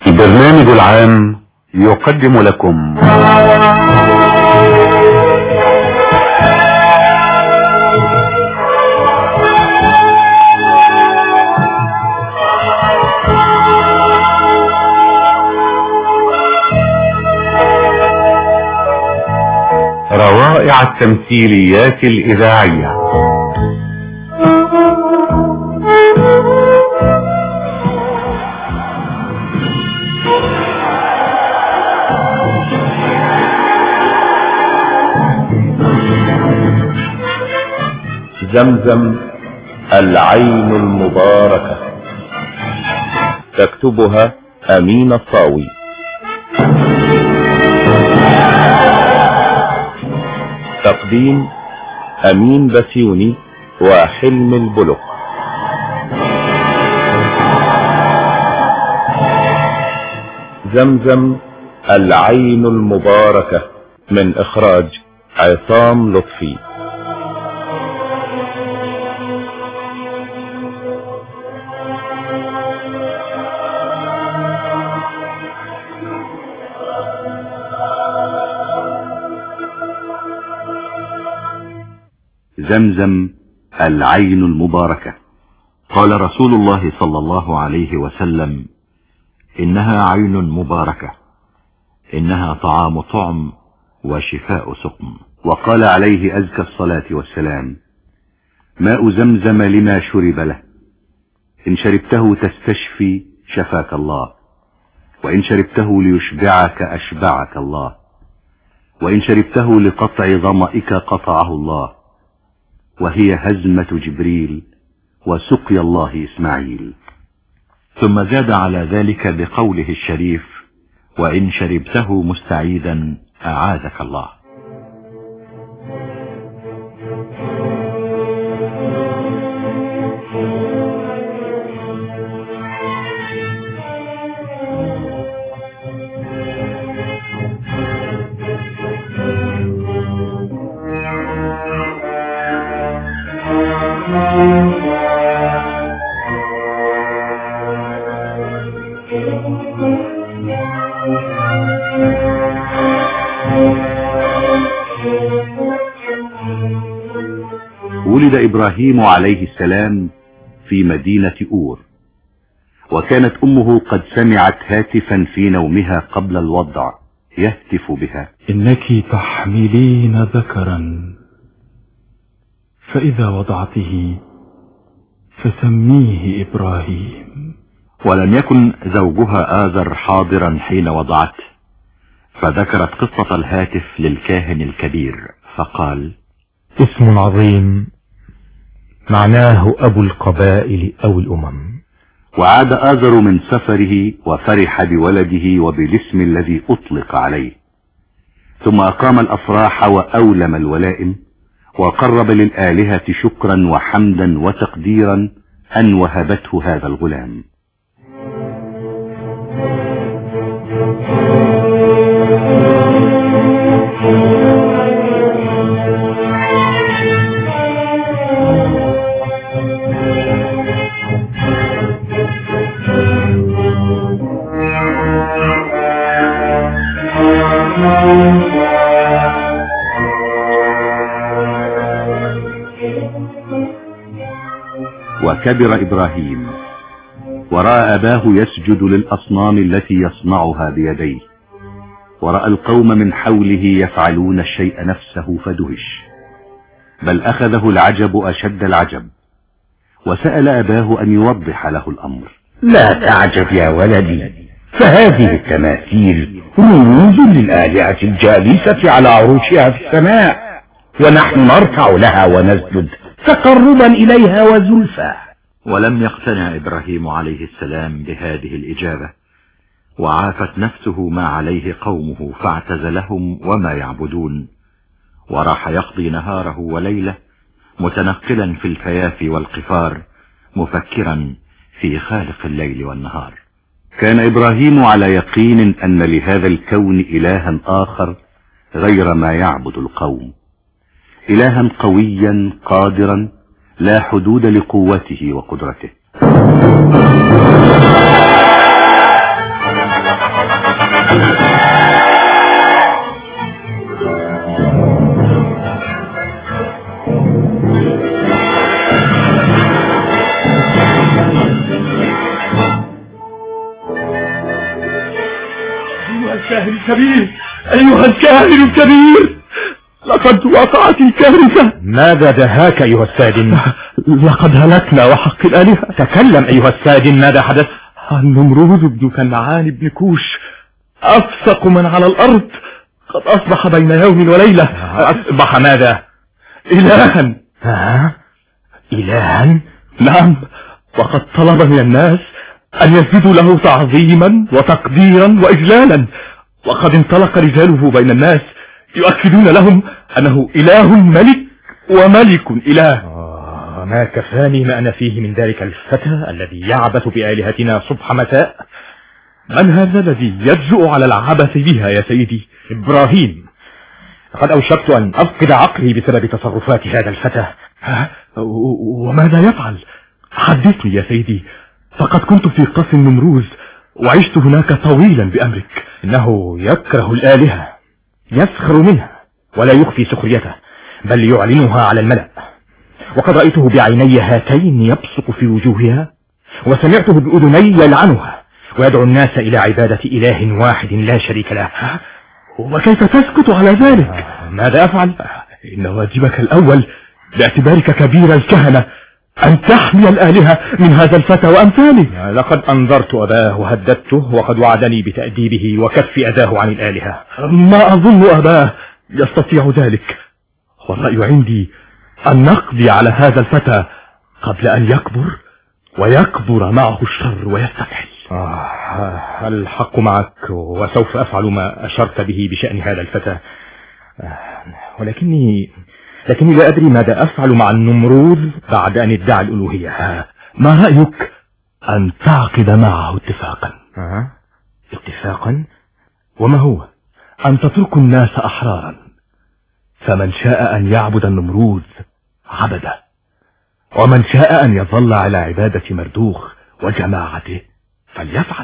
البرنامج العام يقدم لكم روائع التمثيليات الإذاعية. زمزم العين المباركة، تكتبها أمين الطاوي. تقديم أمين بسيوني وحلم البلق. زمزم العين المباركة من إخراج عصام لطفي. زمزم العين المباركة. قال رسول الله صلى الله عليه وسلم: إنها عين مباركة، إنها طعام طعم وشفاء سقم. وقال عليه أزكى الصلاة والسلام: ماء زمزم لما شرب له، إن شربته تستشفي شفاك الله، وإن شربته ليشبعك أشبعك الله، وإن شربته لقطع ظمئك قطعه الله، وهي هزمة جبريل وسقي الله إسماعيل. ثم زاد على ذلك بقوله الشريف: وإن شربته مستعيدا أعاذك الله. ولد إبراهيم عليه السلام في مدينة أور، وكانت أمه قد سمعت هاتفا في نومها قبل الوضع يهتف بها: إنك تحملين ذكرا، فإذا وضعته فسميه إبراهيم. ولم يكن زوجها آزر حاضرا حين وضعته، فذكرت قصة الهاتف للكاهن الكبير فقال: اسم عظيم معناه أبو القبائل أو الأمم. وعاد آزر من سفره وفرح بولده وبالاسم الذي أطلق عليه، ثم أقام الأفراح وأولم الولائم، وقرب للآلهة شكرا وحمدا وتقديرا أن وهبته هذا الغلام. وكبر إبراهيم ورأى أباه يسجد للأصنام التي يصنعها بيديه، ورأى القوم من حوله يفعلون الشيء نفسه فدهش، بل أخذه العجب أشد العجب، وسأل أباه أن يوضح له الأمر. لا تعجب يا ولدي، فهذه التماثيل رموز للآلهة الجالسة على عروشها في السماء، ونحن نركع لها ونسجد تقربا إليها وزلفى. ولم يقتنع إبراهيم عليه السلام بهذه الإجابة، وعافت نفسه ما عليه قومه فاعتزلهم وما يعبدون، وراح يقضي نهاره وليله متنقلا في الفيافي والقفار، مفكرا في خالق الليل والنهار. كان إبراهيم على يقين أن لهذا الكون إلها آخر غير ما يعبد القوم، إلها قويا قادرا لا حدود لقوته وقدرته. أيها الكاهن الكبير، أيها الكاهن الكبير، لقد وقعت الكارثة. ماذا دهاك أيها السادن؟ لقد هلكنا وحق الآلهة. تكلم أيها السادن، ماذا حدث؟ النمروذ بن كنعان بن كوش أفسق من على الأرض قد أصبح بين يوم وليلة. أصبح ماذا؟ إلها. إلها؟ نعم، وقد طلب من الناس أن يسجدوا له تعظيما وتقديرا وإجلالا، وقد انطلق رجاله بين الناس يؤكدون لهم أنه إله ملك وملك إله. ما كفاني ما أنا فيه من ذلك الفتى الذي يعبث بآلهتنا صبح مساء. من هذا الذي يجرؤ على العبث بها يا سيدي؟ إبراهيم. لقد أوشكت أن أفقد عقلي بسبب تصرفات هذا الفتى. وماذا يفعل؟ حدثني يا سيدي، فقد كنت في قصر النمروذ وعشت هناك طويلا بأمرك. إنه يكره الآلهة، يسخر منها ولا يخفي سخريته، بل يعلنها على الملأ. وقد رأيته بعيني هاتين يبصق في وجوهها، وسمعته بأذني يلعنها ويدعو الناس إلى عبادة إله واحد لا شريك له. وكيف تسكت على ذلك؟ ماذا أفعل؟ إن واجبك الأول باعتبارك كبير الكهنة أن تحمي الآلهة من هذا الفتى وأمثاله. لقد أنذرت أباه وهددته، وقد وعدني بتأديبه وكف أذاه عن الآلهة. ما أظن أباه يستطيع ذلك، والرأي عندي أن نقضي على هذا الفتى قبل أن يكبر ويكبر معه الشر ويستفحل. الحق معك، وسوف أفعل ما أشرت به بشأن هذا الفتى. ولكني لا أدري ماذا أفعل مع النمروذ بعد أن ادعى الألوهية. ما رأيك أن تعقد معه اتفاقا؟ اتفاقا؟ وما هو؟ أن تترك الناس أحرارا، فمن شاء أن يعبد النمروذ عبده، ومن شاء أن يظل على عبادة مردوخ وجماعته فليفعل.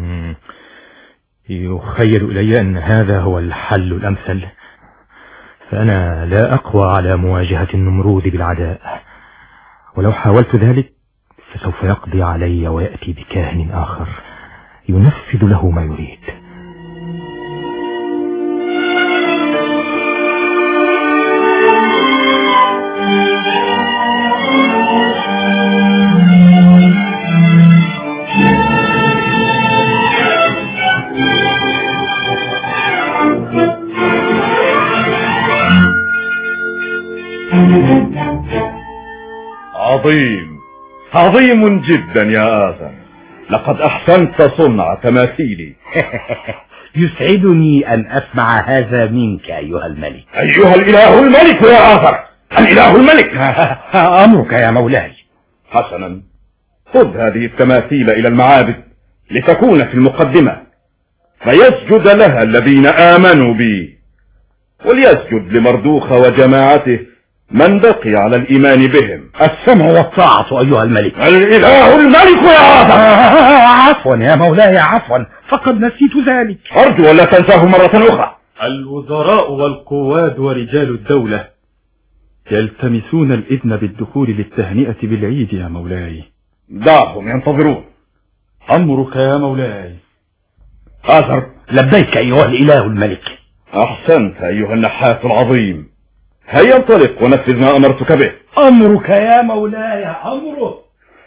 يخيل إلي أن هذا هو الحل الأمثل، فأنا لا أقوى على مواجهة النمروذ بالعداء، ولو حاولت ذلك فسوف يقضي علي ويأتي بكاهن آخر ينفذ له ما يريد. عظيم جدا يا آذر، لقد أحسنت صنع تماثيلي. يسعدني أن أسمع هذا منك أيها الملك. أيها الإله الملك يا آذر، الإله الملك. أمرك يا مولاي. حسنا، خذ هذه التماثيل إلى المعابد لتكون في المقدمة، فيسجد لها الذين آمنوا بي، وليسجد لمردوخ وجماعته من بقي على الإيمان بهم. السمع والطاعة أيها الملك. الإله الملك يا آذر. عفوا يا مولاي، عفوا، فقد نسيت ذلك. أرجو ألا تنساه مرة أخرى. الوزراء والقواد ورجال الدولة يلتمسون الإذن بالدخول للتهنئة بالعيد يا مولاي. دعهم ينتظرون. أمرك يا مولاي. آذر. لبيك أيها الإله الملك. أحسنت أيها النحات العظيم، هيا انطلق ونفذ ما أمرتك به. أمرك يا مولاي، أمرك.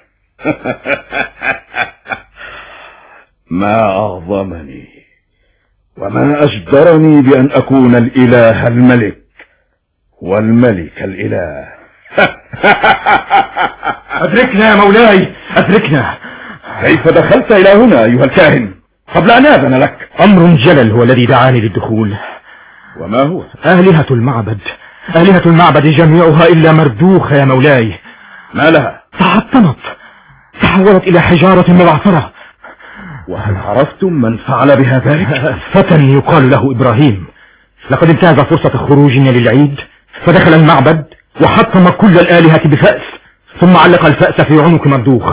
ما أعظمني وما أجدرني بأن أكون الإله الملك والملك الإله. أدركنا يا مولاي، أدركنا. كيف دخلت إلى هنا أيها الكاهن قبل أن آذن لك؟ أمر جلل هو الذي دعاني للدخول. وما هو؟ آلهة المعبد جميعها إلا مردوخ يا مولاي. ما لها؟ تحطمت، تحولت إلى حجارة مبعثرة. وهل عرفتم من فعل بها ذلك؟ فتى يقال له إبراهيم، لقد انتهز فرصة خروجنا للعيد فدخل المعبد وحطم كل الآلهة بفأس، ثم علق الفأس في عنق مردوخ.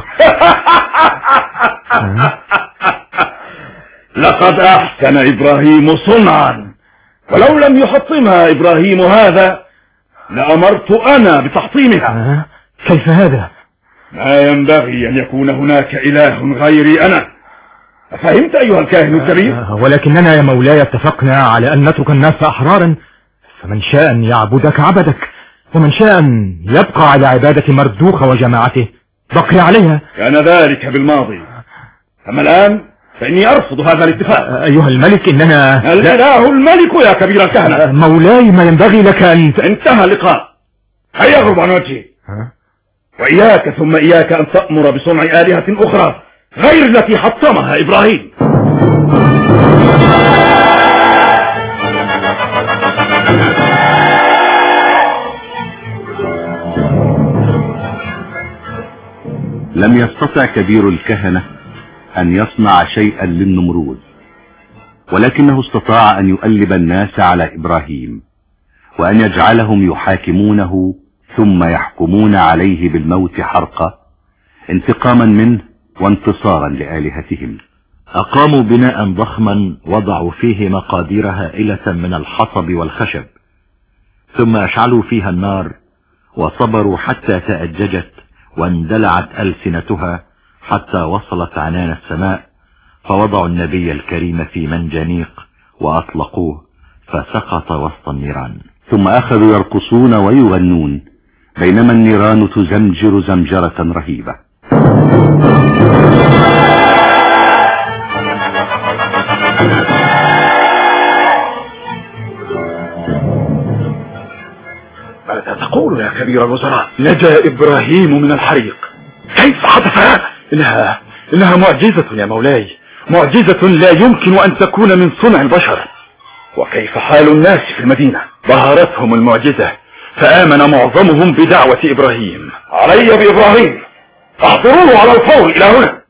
لقد أحسن إبراهيم صنعا، ولو لم يحطمها إبراهيم هذا لأمرت أنا بتحطيمها. كيف هذا؟ ما ينبغي أن يكون هناك إله غيري أنا. فهمت أيها الكاهن الكبير؟ ولكننا يا مولاي اتفقنا على أن نترك الناس أحرارا، فمن شاء أن يعبدك عبدك، ومن شاء أن يبقى على عبادة مردوخ وجماعته بقي عليها. كان ذلك بالماضي، أما الآن فإني أرفض هذا الاتفاق. أيها الملك إننا الإله الملك يا كبير الكهنة. مولاي ما ينبغي لك أن انتهى اللقاء، هيا اغرب عن وجهي، وإياك ثم إياك أن تأمر بصنع آلهة أخرى غير التي حطمها إبراهيم. لم يستطع كبير الكهنة أن يصنع شيئا للنمرود، ولكنه استطاع أن يؤلب الناس على إبراهيم، وأن يجعلهم يحاكمونه ثم يحكمون عليه بالموت حرقة انتقاما منه وانتصارا لآلهتهم. أقاموا بناء ضخما وضعوا فيه مقادير هائلة من الحصب والخشب، ثم أشعلوا فيها النار وصبروا حتى تأججت واندلعت ألسنتها حتى وصلت عنان السماء، فوضعوا النبي الكريم في منجنيق وأطلقوه فسقط وسط النيران، ثم أخذوا يرقصون ويغنون بينما النيران تزمجر زمجرة رهيبة. ماذا تقول يا كبير الوزراء؟ نجا إبراهيم من الحريق. كيف حدث؟ إنها معجزة يا مولاي، معجزة لا يمكن أن تكون من صنع البشر. وكيف حال الناس في المدينة؟ بهرتهم المعجزة فآمن معظمهم بدعوة إبراهيم. علي بإبراهيم، احضروه على الفور إلى هنا.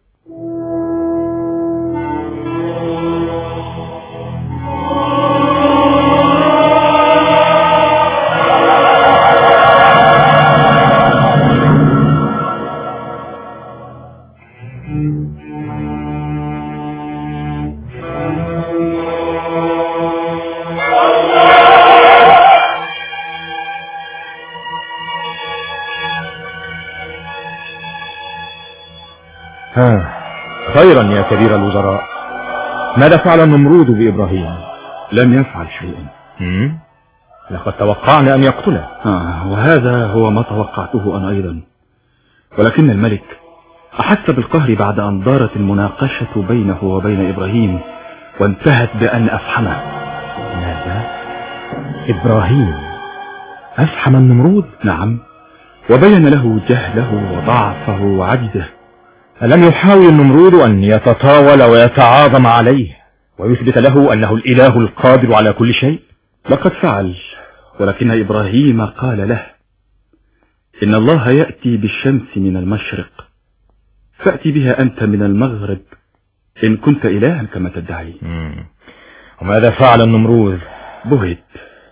خيرا يا كبير الوزراء، ماذا فعل النمرود بإبراهيم؟ لم يفعل شيئا. لقد توقعنا أن يقتله. وهذا هو ما توقعته أنا أيضا، ولكن الملك أحس بالقهر بعد أن دارت المناقشة بينه وبين إبراهيم وانتهت بأن أفحمه. ماذا؟ إبراهيم أفحم النمرود؟ نعم، وبين له جهله وضعفه وعجزه. ألم يحاول النمرود أن يتطاول ويتعاظم عليه ويثبت له أنه الإله القادر على كل شيء؟ لقد فعل، ولكن إبراهيم قال له: إن الله يأتي بالشمس من المشرق، فأتي بها أنت من المغرب إن كنت إلها كما تدعي. وماذا فعل النمرود؟ بهت.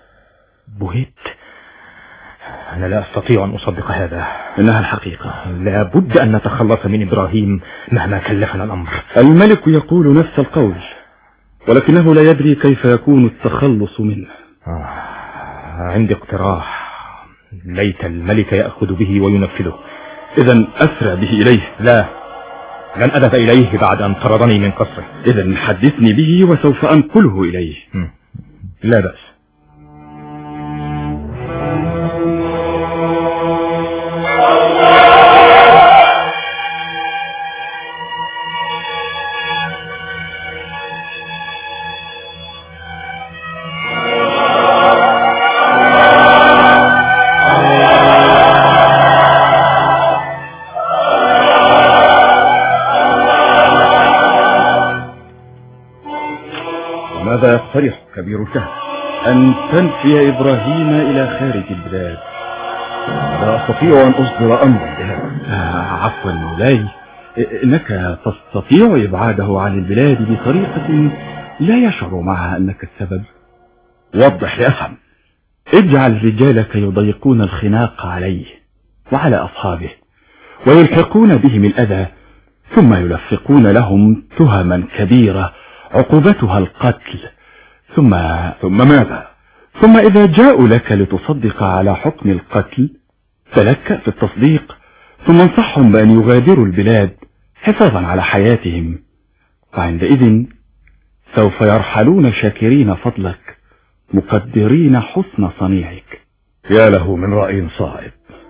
أنا لا أستطيع أن أصدق هذا. إنها الحقيقة. لا بد أن نتخلص من إبراهيم مهما كلفنا الأمر. الملك يقول نفس القول، ولكنه لا يدري كيف يكون التخلص منه. عندي اقتراح، ليت الملك يأخذ به وينفذه. إذن أسرع به إليه. لا، لن أذهب إليه بعد أن طردني من قصره. إذن حدثني به وسوف أنقله إليه. لا بأس. ماذا يقترح كبير الكهنة؟ أن تنفي إبراهيم إلى خارج البلاد. لا أستطيع أن أصدر أمرا بهذا. عفوا مولاي، إنك تستطيع إبعاده عن البلاد بطريقة لا يشعر معها أنك السبب. وضح لأفهم. اجعل رجالك يضيقون الخناق عليه وعلى أصحابه ويلحقون بهم الأذى، ثم يلفقون لهم تهما كبيرة عقوبتها القتل. ثم ماذا؟ ثم إذا جاءوا لك لتصدق على حكم القتل فلك في التصديق، ثم انصحهم بأن يغادروا البلاد حفاظا على حياتهم، فعندئذ سوف يرحلون شاكرين فضلك مقدرين حسن صنيعك. يا له من رأي صائب.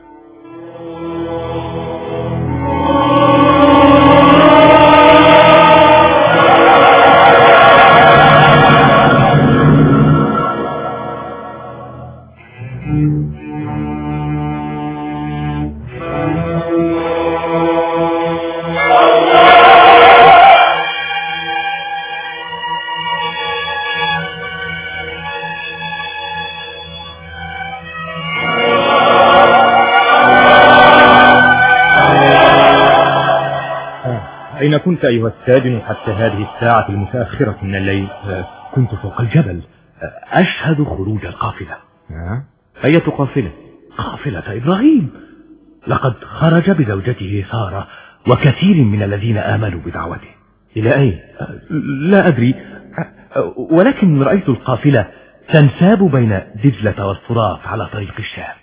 أين كنت أيها السادن حتى هذه الساعة المتأخرة من الليل؟ كنت فوق الجبل أشهد خروج القافلة. أية قافلة؟ قافلة إبراهيم. لقد خرج بزوجته سارة وكثير من الذين آمنوا بدعوته. إلى أين؟ لا أدري، ولكن رأيت القافلة تنساب بين دجلة والفرات على طريق الشام.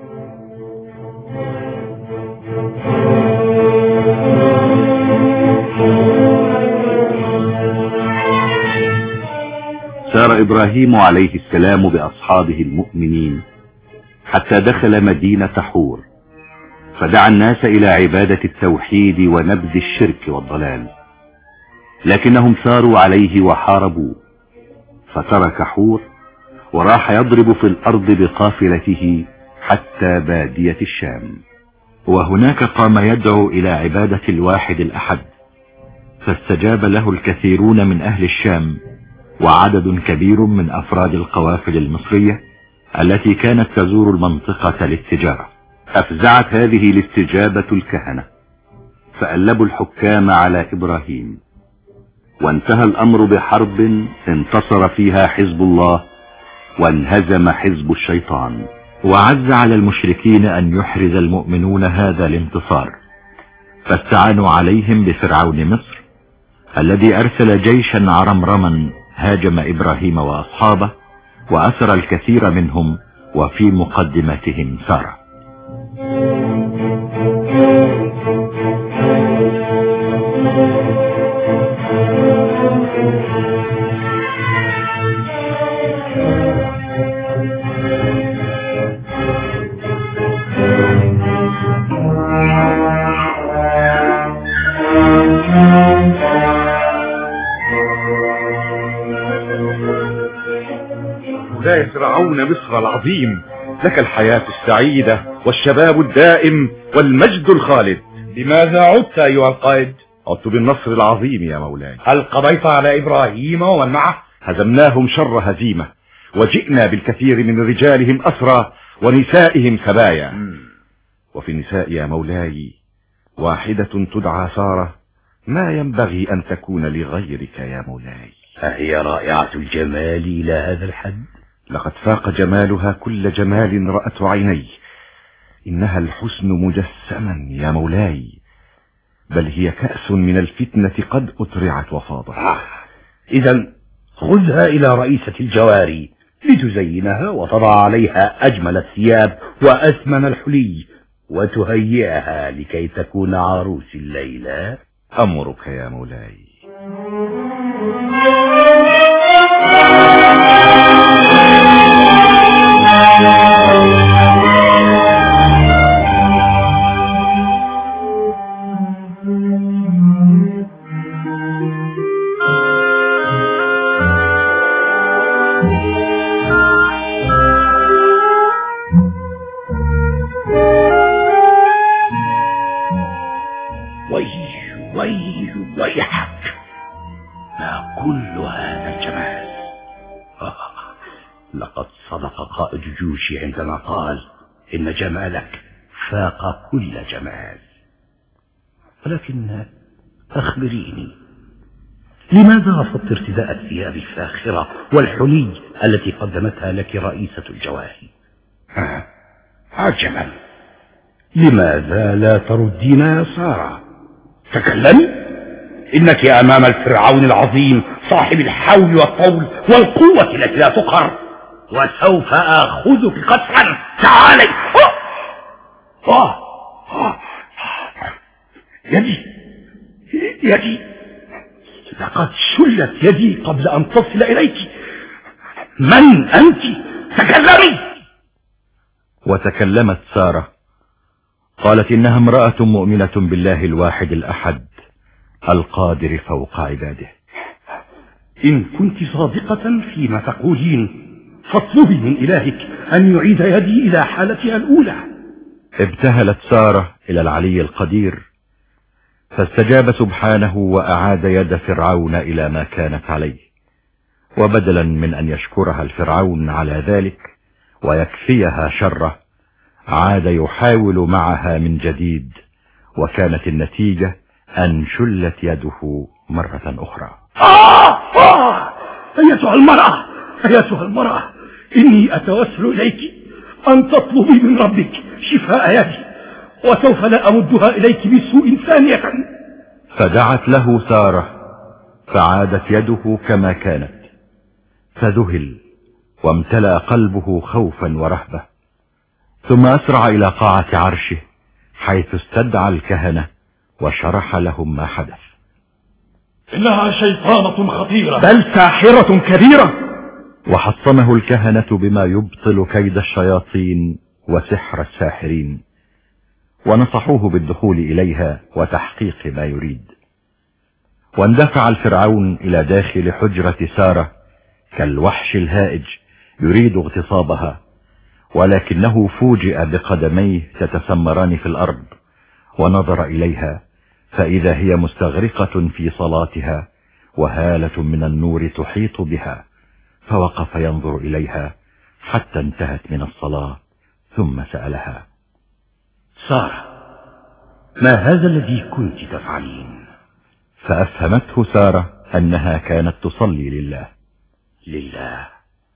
سار إبراهيم عليه السلام بأصحابه المؤمنين حتى دخل مدينة حور، فدعا الناس إلى عبادة التوحيد ونبذ الشرك والضلال، لكنهم ساروا عليه وحاربوه، فترك حور وراح يضرب في الأرض بقافلته حتى بادية الشام، وهناك قام يدعو إلى عبادة الواحد الأحد، فاستجاب له الكثيرون من أهل الشام وعدد كبير من أفراد القوافل المصرية التي كانت تزور المنطقة للتجارة. أفزعت هذه الاستجابة الكهنة فألبوا الحكام على إبراهيم، وانتهى الأمر بحرب انتصر فيها حزب الله وانهزم حزب الشيطان. وعز على المشركين أن يحرز المؤمنون هذا الانتصار، فاستعانوا عليهم بفرعون مصر الذي أرسل جيشا عرمرما هاجم إبراهيم وأصحابه وأسر الكثير منهم، وفي مقدمتهم سارة. مولاي فرعون مصر العظيم، لك الحياة السعيدة والشباب الدائم والمجد الخالد. لماذا عدت أيها القائد؟ عدت بالنصر العظيم يا مولاي. هل قضيت على إبراهيم ومن معه؟ هزمناهم شر هزيمة، وجئنا بالكثير من رجالهم أسرى ونسائهم سبايا. وفي النساء يا مولاي واحدة تدعى سارة ما ينبغي أن تكون لغيرك يا مولاي. أهي رائعة الجمال إلى هذا الحد؟ لقد فاق جمالها كل جمال رأته عيني. إنها الحسن مجسما يا مولاي، بل هي كأس من الفتنة قد أترعت وفاضت. إذا خذها إلى رئيسة الجواري لتزينها وتضع عليها أجمل الثياب وأثمن الحلي وتهيئها لكي تكون عروس الليلة. أمرك يا مولاي. ويحك، ما كل هذا الجمال؟ لقد صدق قائد جيوشي عندما قال إن جمالك فاق كل جمال. ولكن أخبريني، لماذا رفضت ارتداء الثياب الفاخرة والحلي التي قدمتها لك رئيسة الجواهي؟ عجبا، لماذا لا تردين يا سارة؟ تكلمي، إنك أمام الفرعون العظيم صاحب الحول والطول والقوة التي لا تقهر، وسوف آخذك قسرا. تعالي. يدي لقد شلت يدي قبل أن تصل إليك. من أنت؟ تكلمي. وتكلمت سارة قالت إنها امرأة مؤمنة بالله الواحد الأحد القادر فوق عباده. إن كنت صادقة فيما تقولين فاطلبي من إلهك أن يعيد يدي إلى حالتها الأولى. ابتهلت سارة إلى العلي القدير فاستجاب سبحانه وأعاد يد فرعون إلى ما كانت عليه، وبدلا من أن يشكرها الفرعون على ذلك ويكفيها شره عاد يحاول معها من جديد، وكانت النتيجة أن شلت يده مرة أخرى. أيتها المرأة إني أتوسل إليك أن تطلبي من ربك شفاء يدي، وسوف لا أمدها إليك بسوء ثانية. فدعت له سارة فعادت يده كما كانت، فذهل وامتلأ قلبه خوفا ورهبة، ثم أسرع إلى قاعة عرشه حيث استدعى الكهنة وشرح لهم ما حدث. إنها شيطانة خطيرة بل ساحرة كبيرة. وحصنه الكهنة بما يبطل كيد الشياطين وسحر الساحرين، ونصحوه بالدخول إليها وتحقيق ما يريد. واندفع الفرعون إلى داخل حجرة سارة كالوحش الهائج يريد اغتصابها، ولكنه فوجئ بقدميه تتسمران في الأرض، ونظر إليها فإذا هي مستغرقة في صلاتها وهالة من النور تحيط بها، فوقف ينظر إليها حتى انتهت من الصلاة، ثم سألها: سارة، ما هذا الذي كنت تفعلين؟ فأفهمته سارة أنها كانت تصلي لله.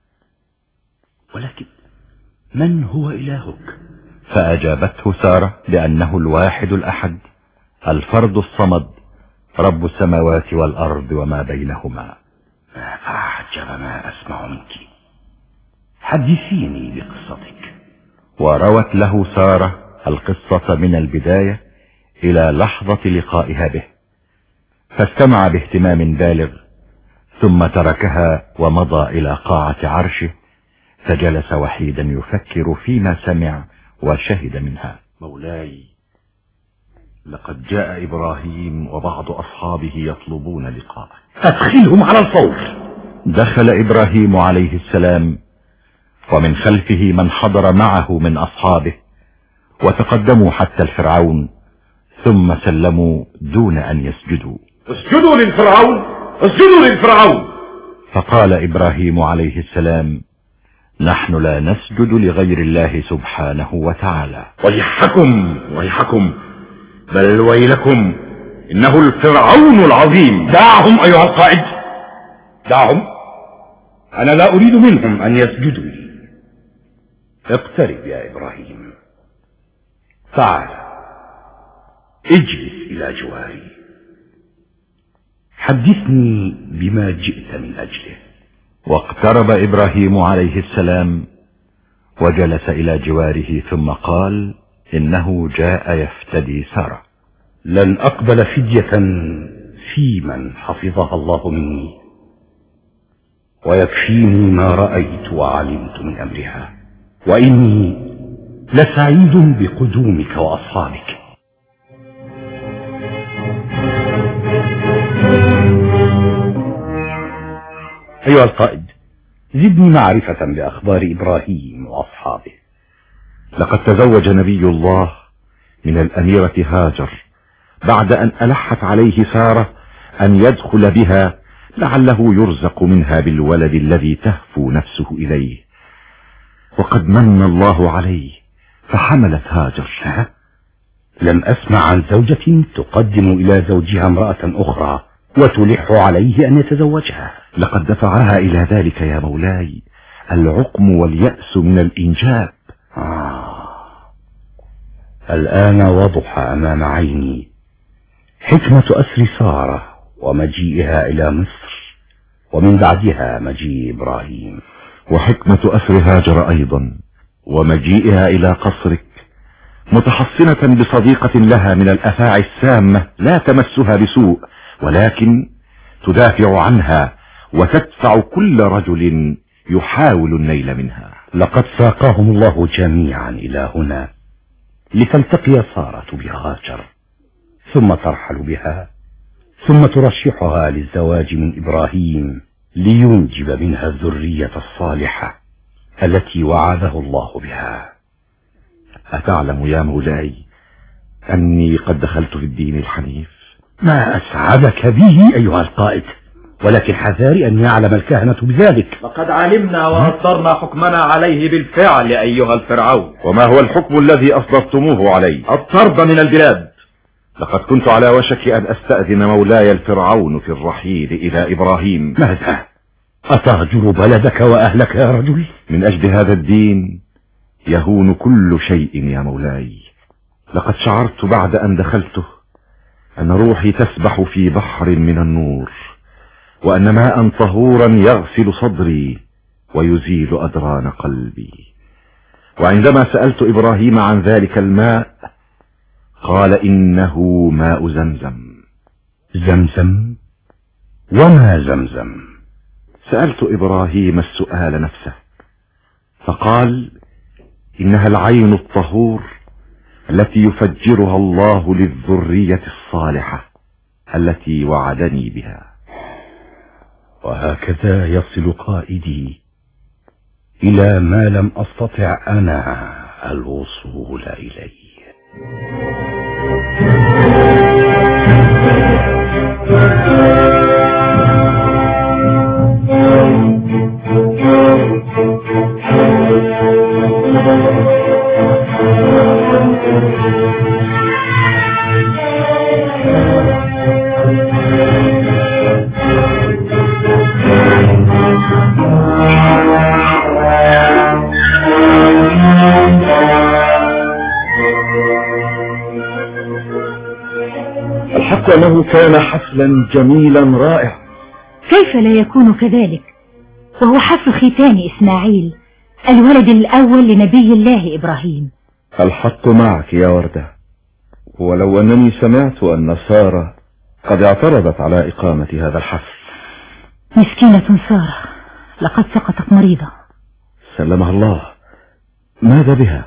ولكن من هو إلهك؟ فأجابته سارة بأنه الواحد الأحد الفرد الصمد رب السماوات والأرض وما بينهما. ما أعجب ما أسمع منك، حدثيني بقصتك. وروت له سارة القصة من البداية إلى لحظة لقائها به، فاستمع باهتمام بالغ، ثم تركها ومضى إلى قاعة عرشه، فجلس وحيدا يفكر فيما سمع وشهد منها. مولاي، لقد جاء إبراهيم وبعض أصحابه يطلبون لقاءك. أدخلهم على الفور. دخل إبراهيم عليه السلام، ومن خلفه من حضر معه من أصحابه، وتقدموا حتى الفرعون، ثم سلموا دون أن يسجدوا. اسجدوا للفرعون، اسجدوا للفرعون. فقال إبراهيم عليه السلام: نحن لا نسجد لغير الله سبحانه وتعالى. ويحكم، بل ويلكم، إنه الفرعون العظيم. دعهم أيها القائد، دعهم، أنا لا أريد منهم أن يسجدوا لي. اقترب يا إبراهيم، تعال اجلس إلى جواري، حدثني بما جئت من أجله. واقترب إبراهيم عليه السلام وجلس إلى جواره، ثم قال: إنه جاء يفتدي سارة. لن أقبل فدية في من حفظها الله مني، ويكفيني ما رأيت وعلمت من أمرها، وإني لسعيد بقدومك وأصحابك. أيها القائد، زدني معرفة بأخبار إبراهيم وأصحابه. لقد تزوج نبي الله من الأميرة هاجر بعد أن ألحت عليه سارة أن يدخل بها لعله يرزق منها بالولد الذي تهفو نفسه إليه، وقد من الله عليه فحملت هاجر. لم أسمع عن زوجة تقدم إلى زوجها امرأة أخرى وتلح عليه أن يتزوجها. لقد دفعها إلى ذلك يا مولاي العقم واليأس من الإنجاب. الآن وضح أمام عيني حكمة أسر سارة ومجيئها إلى مصر، ومن بعدها مجيء إبراهيم. وحكمة أسر هاجر أيضا ومجيئها إلى قصرك، متحصنة بصديقة لها من الأفاعي السامة لا تمسها بسوء، ولكن تدافع عنها وتدفع كل رجل يحاول النيل منها. لقد ساقاهم الله جميعا إلى هنا لتلتقي سارة بهاجر، ثم ترحل بها، ثم ترشحها للزواج من إبراهيم لينجب منها الذرية الصالحة التي وعده الله بها. أتعلم يا مولاي أني قد دخلت في الدين الحنيف؟ ما أسعدك به أيها القائد، ولكن حذاري أن يعلم الكهنة بذلك. لقد علمنا وأصدرنا حكمنا عليه بالفعل أيها الفرعون. وما هو الحكم الذي أصدرتموه عليه؟ الطرد من البلاد. لقد كنت على وشك أن أستأذن مولاي الفرعون في الرحيل إلى إبراهيم. ماذا؟ أتهجر بلدك وأهلك يا رجل؟ من أجل هذا الدين يهون كل شيء يا مولاي. لقد شعرت بعد أن دخلته أن روحي تسبح في بحر من النور، وأن ماء طهورا يغسل صدري ويزيل أدران قلبي. وعندما سألت إبراهيم عن ذلك الماء قال إنه ماء زمزم. زمزم؟ وما زمزم؟ سألت إبراهيم السؤال نفسه فقال إنها العين الطهور التي يفجرها الله للذرية الصالحة التي وعدني بها. وهكذا يصل قائدي إلى ما لم أستطع أنا الوصول إليه. الحق أنه كان حفلا جميلا رائعا. كيف لا يكون كذلك وهو حفل ختان إسماعيل الولد الأول لنبي الله إبراهيم؟ الحق معك يا وردة، ولو أنني سمعت أن سارة قد اعترضت على إقامة هذا الحفل. مسكينة سارة، لقد سقطت مريضة. سلمها الله. ماذا بها؟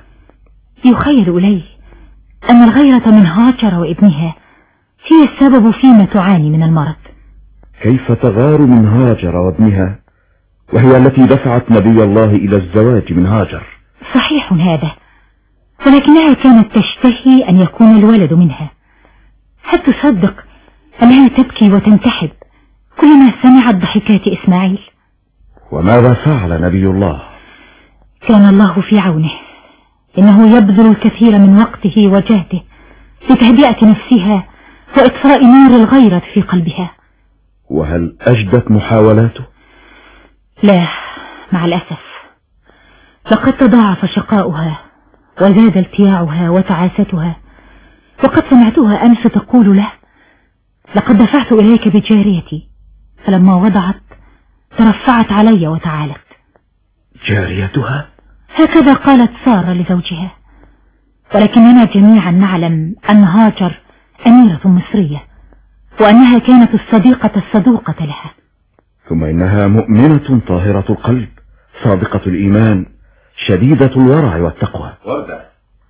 يخيل إلي أن الغيرة من هاجر وابنها هي السبب فيما تعاني من المرض. كيف تغار من هاجر وابنها وهي التي دفعت نبي الله إلى الزواج من هاجر؟ صحيح هذا، ولكنها كانت تشتهي أن يكون الولد منها. هل تصدق أنها تبكي وتنتحب كلما سمعت ضحكات إسماعيل؟ وماذا فعل نبي الله؟ كان الله في عونه، إنه يبذل الكثير من وقته وجهده لتهدئة نفسها وإطفاء نور الغيرة في قلبها. وهل أجدت محاولاته؟ لا، مع الأسف لقد تضاعف شقاؤها وزاد التياعها وتعاستها، وقد سمعتها أمس تقول له: لقد دفعت إليك بجاريتي، فلما وضعت ترفعت علي وتعالت. جاريتها؟ هكذا قالت سارة لزوجها، ولكننا جميعا نعلم أن هاجر أميرة مصرية، وأنها كانت الصديقة الصدوقة لها. ثم إنها مؤمنة طاهرة القلب صادقة الإيمان شديدة الورع والتقوى. وردة.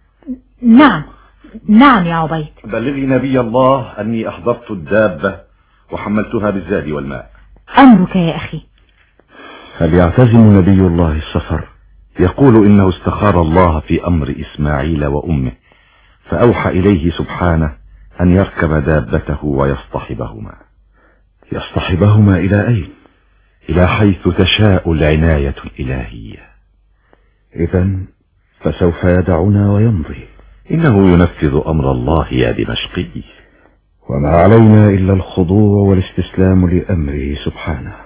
نعم يا عبيد. بلغي نبي الله أني أحضرت الدابة وحملتها بالزاد والماء. أمرك يا أخي. هل يعتزم نبي الله السفر؟ يقول إنه استخار الله في أمر إسماعيل وأمه، فأوحى إليه سبحانه أن يركب دابته ويصطحبهما. يصطحبهما إلى أين؟ إلى حيث تشاء العناية الإلهية. إذن فسوف يدعنا ويمضي. إنه ينفذ أمر الله يا دمشقي، وما علينا إلا الخضوع والاستسلام لأمره سبحانه.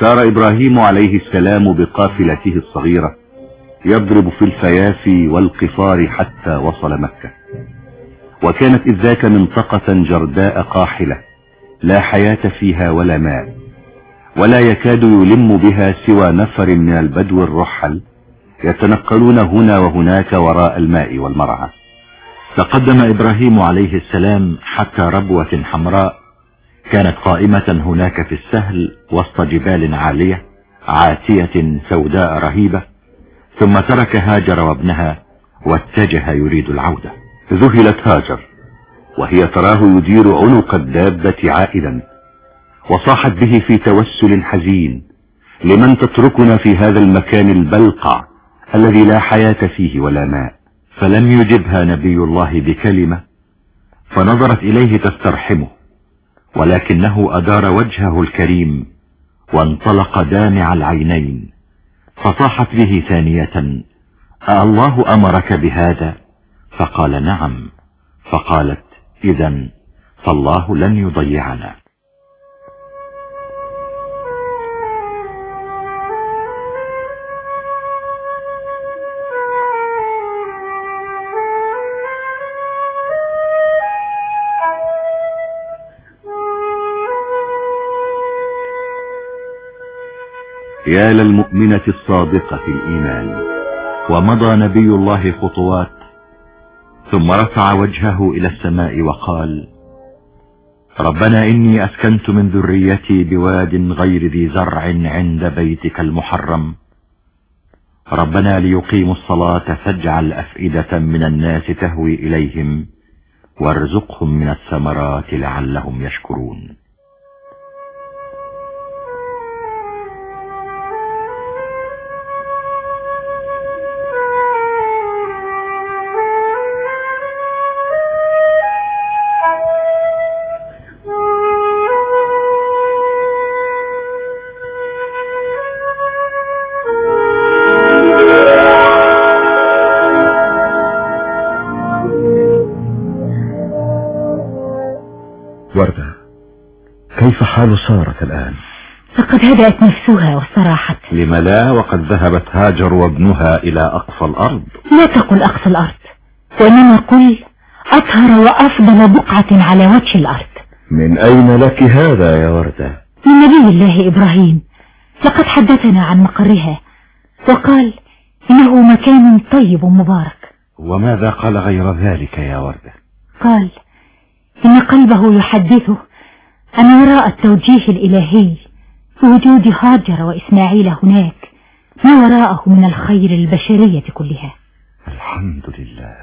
سار إبراهيم عليه السلام بقافلته الصغيرة يضرب في الفيافي والقفار حتى وصل مكة. وكانت إذ ذاك منطقة جرداء قاحلة لا حياة فيها ولا ماء، ولا يكاد يلم بها سوى نفر من البدو الرحل يتنقلون هنا وهناك وراء الماء والمرعى. تقدم إبراهيم عليه السلام حتى ربوة حمراء كانت قائمة هناك في السهل وسط جبال عالية عاتية سوداء رهيبة، ثم ترك هاجر وابنها واتجه يريد العودة. ذهلت هاجر وهي تراه يدير عنق الدابة عائدا، وصاحت به في توسل حزين: لمن تتركنا في هذا المكان البلقع الذي لا حياة فيه ولا ماء؟ فلم يجبها نبي الله بكلمة، فنظرت إليه تسترحمه، ولكنه أدار وجهه الكريم وانطلق دامع العينين، فصاحت به ثانية: أالله أمرك بهذا؟ فقال: نعم. فقالت: إذن فالله لن يضيعنا. يا للمؤمنة الصادقة في الإيمان. ومضى نبي الله خطوات، ثم رفع وجهه إلى السماء وقال: ربنا إني أسكنت من ذريتي بواد غير ذي زرع عند بيتك المحرم، ربنا ليقيموا الصلاة فاجعل أفئدة من الناس تهوي إليهم وارزقهم من الثمرات لعلهم يشكرون. وردة، كيف حال سارة الآن؟ فقد هدأت نفسها واستراحت. لم لا وقد ذهبت هاجر وابنها إلى أقصى الأرض؟ لا تقل أقصى الأرض، وإنما قل أطهر وأفضل بقعة على وجه الأرض. من أين لك هذا يا وردة؟ من نبي الله إبراهيم، لقد حدثنا عن مقرها وقال إنه مكان طيب مبارك. وماذا قال غير ذلك يا وردة؟ قال إن قلبه يحدثه أن وراء التوجيه الإلهي بوجود هاجر وإسماعيل هناك ما وراءه من الخير البشرية كلها. الحمد لله.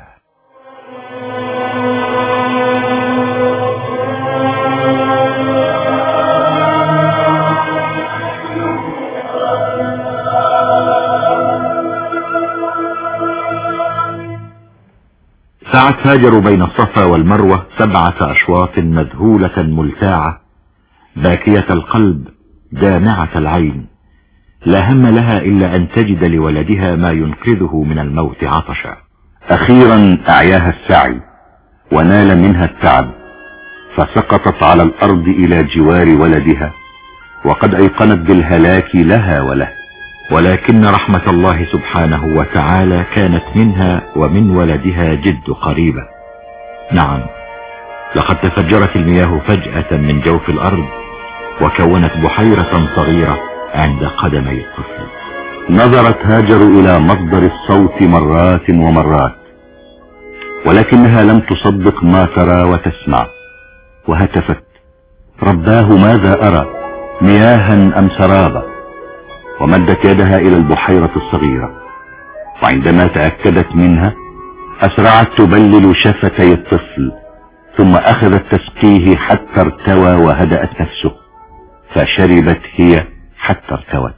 سعت هاجر بين الصفا والمروة 7 أشواط مذهولة ملتاعة باكية القلب دامعة العين، لا هم لها إلا أن تجد لولدها ما ينقذه من الموت عطشا. أخيرا أعياها السعي ونال منها التعب، فسقطت على الأرض إلى جوار ولدها وقد أيقنت بالهلاك لها وله، ولكن رحمة الله سبحانه وتعالى كانت منها ومن ولدها جد قريبة. نعم، لقد تفجرت المياه فجأة من جوف الأرض وكونت بحيرة صغيرة عند قدمي الطفل. نظرت هاجر إلى مصدر الصوت مرات ومرات، ولكنها لم تصدق ما ترى وتسمع، وهتفت: رباه ماذا أرى، مياها أم سرابا؟ ومدت يدها إلى البحيرة الصغيرة، وعندما تأكدت منها أسرعت تبلل شفتي الطفل، ثم أخذت تسقيه حتى ارتوى وهدأت نفسه، فشربت هي حتى ارتوت.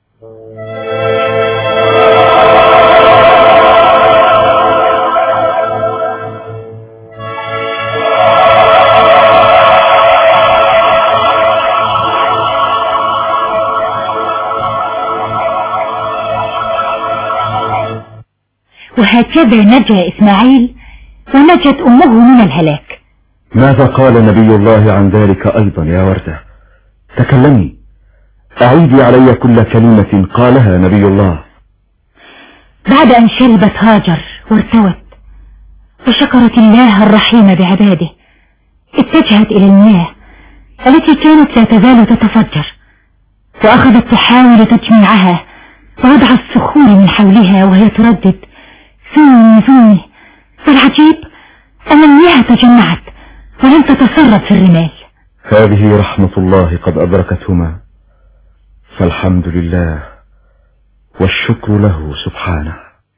وهكذا نجا إسماعيل ونجت أمه من الهلاك. ماذا قال نبي الله عن ذلك أيضا يا وردة؟ تكلمي، أعيدي علي كل كلمة قالها نبي الله. بعد أن شربت هاجر وارتوت وشكرت الله الرحيم بعباده، اتجهت إلى المياه التي كانت لا تزال تتفجر، وأخذت تحاول تجميعها ووضع الصخور من حولها وهي تردد ثوني ثوني. والعجيب أن المياه تجمعت ولم تتسرب في الرمال. هذه رحمة الله قد أدركتهما، فالحمد لله والشكر له سبحانه.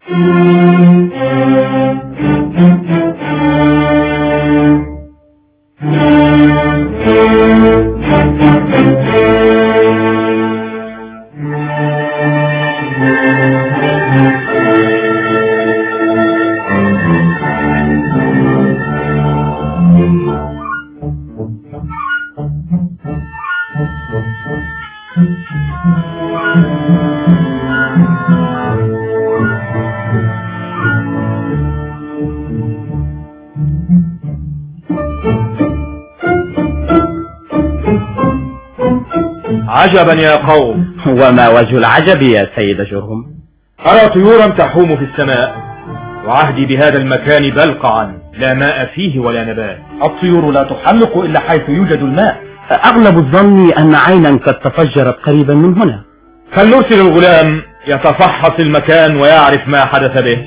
عجبا يا قوم. وما وجه العجب يا سيد جرهم؟ أرى طيورا تحوم في السماء، وعهدي بهذا المكان بلقعا لا ماء فيه ولا نبات. الطيور لا تحلق إلا حيث يوجد الماء. أغلب الظن أن عينا قد تفجرت قريبا من هنا. فلنرسل الغلام يتفحص المكان ويعرف ما حدث به.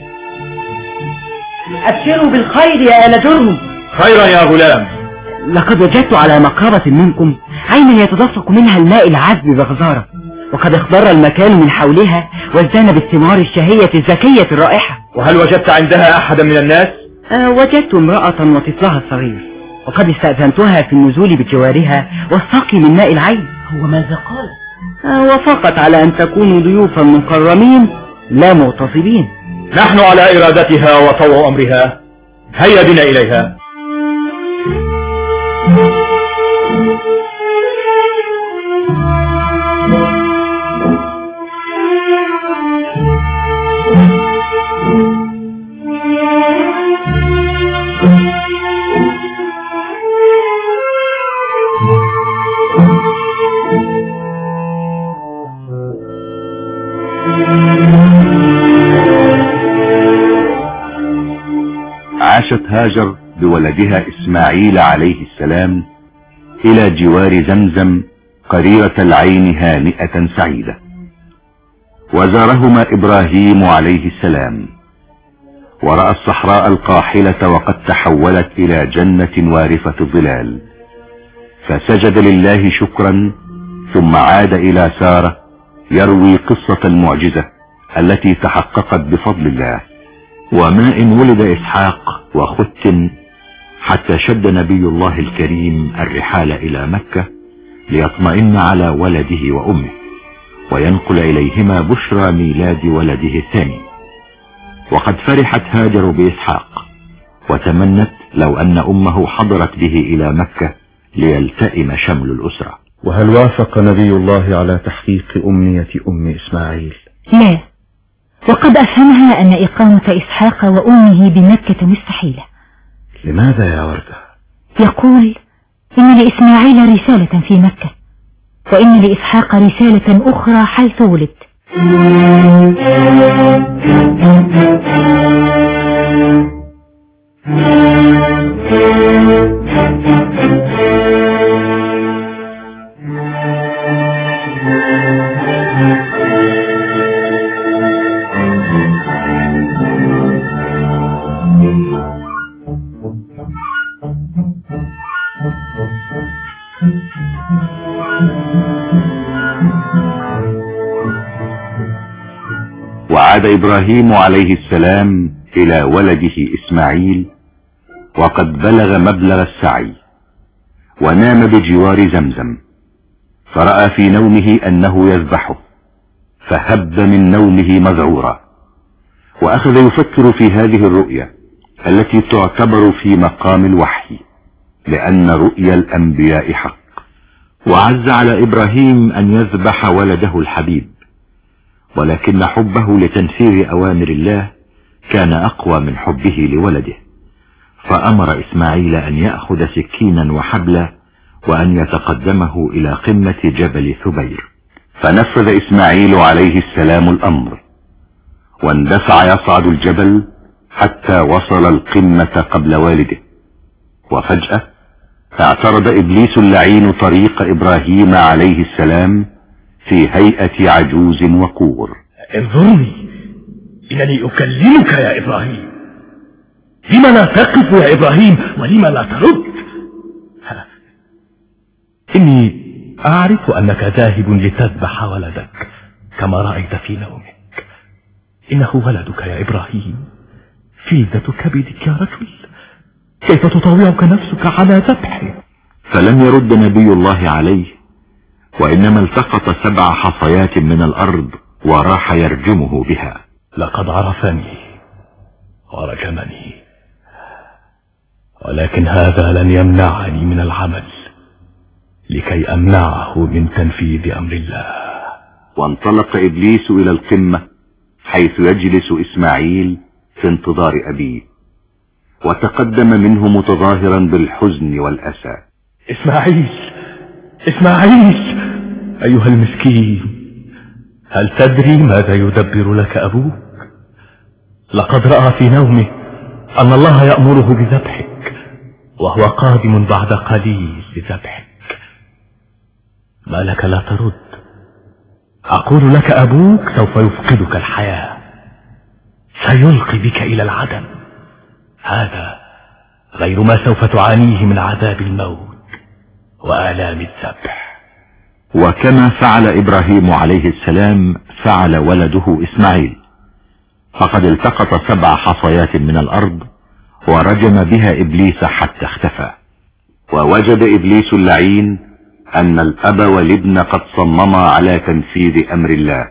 أبشروا بالخير يا آل جرهم. خيرا يا غلام. لقد وجدت على مقربة منكم عينا يتدفق منها الماء العذب بغزارة، وقد اخضر المكان من حولها وازدان بالثمار الشهية الزكية الرائحة. وهل وجدت عندها أحدا من الناس؟ وجدت امرأة وطفلها الصغير، وقد استأذنتها في النزول بجوارها والسقي من ماء العين. هو ماذا قال؟ وافقت على أن تكونوا ضيوفا مكرمين لا مغتصبين. نحن على إرادتها وطوع أمرها، هيا بنا إليها. عاشت هاجر بولدها إسماعيل عليه السلام إلى جوار زمزم قريرة العين هانئة سعيدة. وزارهما إبراهيم عليه السلام ورأى الصحراء القاحلة وقد تحولت إلى جنة وارفة الظلال، فسجد لله شكرا، ثم عاد إلى سارة يروي قصة المعجزة التي تحققت بفضل الله. وما إن ولد إسحاق وختن حتى شد نبي الله الكريم الرحال إلى مكة ليطمئن على ولده وأمه وينقل إليهما بشرى ميلاد ولده الثاني. وقد فرحت هاجر بإسحاق وتمنت لو أن أمه حضرت به إلى مكة ليلتئم شمل الأسرة. وهل وافق نبي الله على تحقيق أمنية أم إسماعيل؟ لا، وقد أفهمها أن إقامة إسحاق وأمه بمكة مستحيلة. لماذا يا وردة؟ يقول إن لإسماعيل رسالة في مكة، وإن لإسحاق رسالة أخرى حيث ولد. وعاد إبراهيم عليه السلام إلى ولده إسماعيل وقد بلغ مبلغ السعي، ونام بجوار زمزم، فرأى في نومه أنه يذبحه، فهب من نومه مذعورا، وأخذ يفكر في هذه الرؤيا التي تعتبر في مقام الوحي، لأن رؤيا الأنبياء حق. وعز على إبراهيم أن يذبح ولده الحبيب، ولكن حبه لتنفيذ أوامر الله كان أقوى من حبه لولده، فأمر إسماعيل أن يأخذ سكينا وحبلا وأن يتقدمه إلى قمة جبل ثبير. فنفذ إسماعيل عليه السلام الأمر، واندفع يصعد الجبل حتى وصل القمة قبل والده. وفجأة اعترض إبليس اللعين طريق إبراهيم عليه السلام في هيئة عجوز وقور. انظرني، إنني أكلمك يا إبراهيم. لما لا تقف يا إبراهيم ولما لا ترد؟ إني أعرف أنك ذاهب لتذبح ولدك كما رأيت في نومك. إنه ولدك يا إبراهيم، فلذة كبدك يا رجل، كيف تطاوعك نفسك على ذبحه؟ فلم يرد نبي الله عليه، وإنما التقط 7 حصيات من الأرض وراح يرجمه بها. لقد عرفني ورجمني، ولكن هذا لن يمنعني من العمل لكي أمنعه من تنفيذ أمر الله. وانطلق إبليس إلى القمة حيث يجلس إسماعيل في انتظار أبيه، وتقدم منه متظاهرا بالحزن والأسى. إسماعيل، إسماعيل أيها المسكين، هل تدري ماذا يدبر لك أبوك؟ لقد رأى في نومه أن الله يأمره بذبحك، وهو قادم بعد قليل لذبحك. ما لك لا ترد؟ أقول لك أبوك سوف يفقدك الحياة، سيلقي بك إلى العدم. هذا غير ما سوف تعانيه من عذاب الموت وآلام الذبح. وكما فعل إبراهيم عليه السلام فعل ولده إسماعيل، فقد التقط 7 حصيات من الأرض ورجم بها إبليس حتى اختفى. ووجد إبليس اللعين أن الأب والابن قد صمما على تنفيذ أمر الله،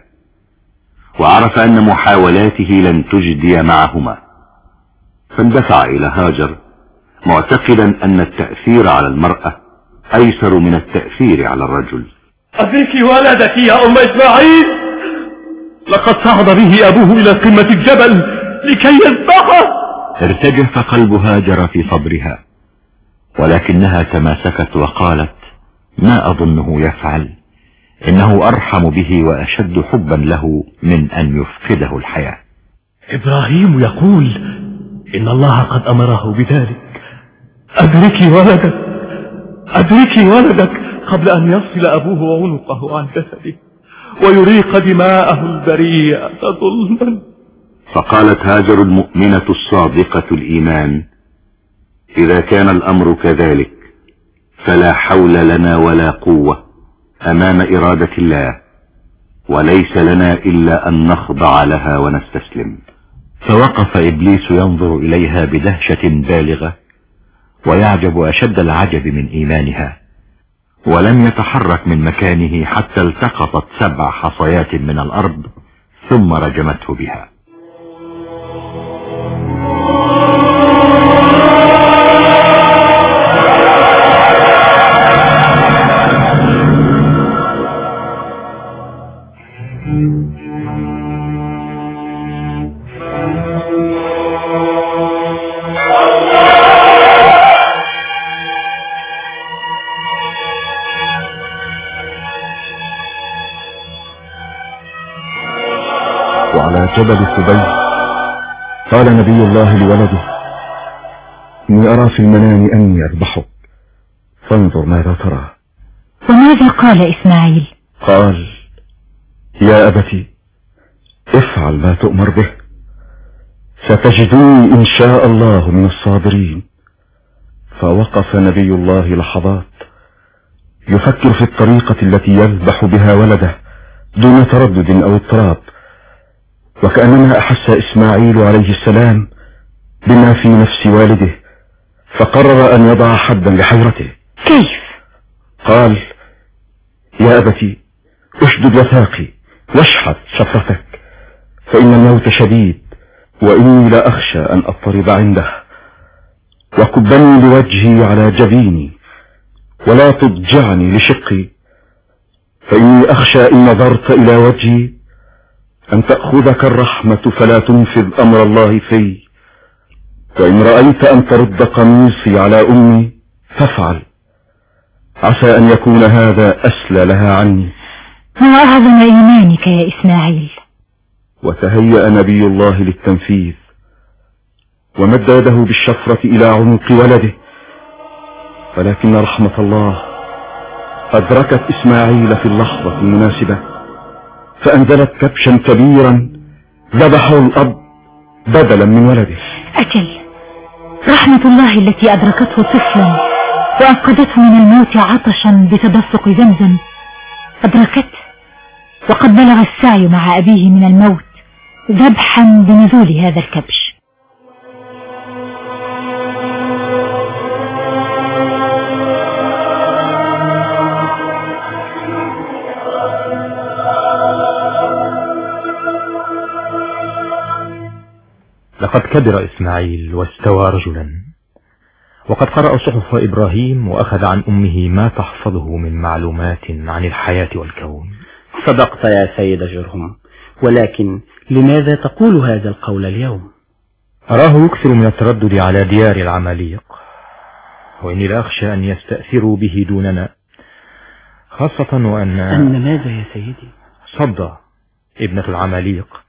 وعرف أن محاولاته لن تجدي معهما، فاندفع إلى هاجر معتقدا أن التأثير على المرأة أيسر من التأثير على الرجل. أدرك ولدك يا أم إسماعيل، لقد صعد به أبوه إلى قمة الجبل لكي يذبحه. ارتجف قلب هاجر في صدرها، ولكنها تماسكت وقالت: ما أظنه يفعل، إنه أرحم به وأشد حبا له من أن يفقده الحياة. إبراهيم يقول إن الله قد أمره بذلك. أدركي ولدك، أدركي ولدك قبل أن يفصل أبوه عنقه عن جسده ويريق دماءه البريئة ظلما. فقالت هاجر المؤمنة الصادقة الإيمان: إذا كان الأمر كذلك فلا حول لنا ولا قوة أمام إرادة الله، وليس لنا إلا أن نخضع لها ونستسلم. فوقف إبليس ينظر إليها بدهشة بالغة، ويعجب أشد العجب من إيمانها، ولم يتحرك من مكانه حتى التقطت 7 حصيات من الأرض ثم رجمته بها. وعلى جبل سبي قال نبي الله لولده: إني أرى في المنام أني أذبحك، فانظر ماذا ترى. وماذا قال إسماعيل؟ قال: يا أبتي افعل ما تؤمر به، ستجدني إن شاء الله من الصابرين. فوقف نبي الله لحظات يفكر في الطريقة التي يذبح بها ولده دون تردد أو اضطراب، وكأنما أحس إسماعيل عليه السلام بما في نفس والده، فقرر أن يضع حدا لحيرته. كيف؟ قال: يا أبتي اشدد وثاقي واشحذ شفرتك، فإن الموت شديد وإني لا أخشى أن أضطرب عنده، وكبني لوجهي على جبيني ولا تضجعني لشقي، فإني أخشى إن نظرت إلى وجهي أن تأخذك الرحمة فلا تنفذ أمر الله في، وإن رأيت أن ترد قميصي على أمي فافعل، عسى أن يكون هذا أسلى لها عني ما أعظم إيمانك يا إسماعيل. وتهيأ نبي الله للتنفيذ ومد يده بالشفرة إلى عنق ولده، ولكن رحمة الله أدركت إسماعيل في اللحظة المناسبة، فأنزلت كبشا كبيرا ذبحه الأب بدلا من ولده. أجل، رحمة الله التي أدركته طفلا وأنقذته من الموت عطشا بتدفق زمزم أدركته وقد بلغ السعي مع أبيه من الموت ذبحا بنزول هذا الكبش. لقد كبر إسماعيل واستوى رجلا، وقد قرأ صحف إبراهيم وأخذ عن أمه ما تحفظه من معلومات عن الحياة والكون. صدقت يا سيد جرهم، ولكن لماذا تقول هذا القول اليوم؟ أراه يكثر من التردد على ديار العماليق، وإني لا أخشى أن يستأثروا به دوننا، خاصة أن ماذا يا سيدي؟ صد ابنة العماليق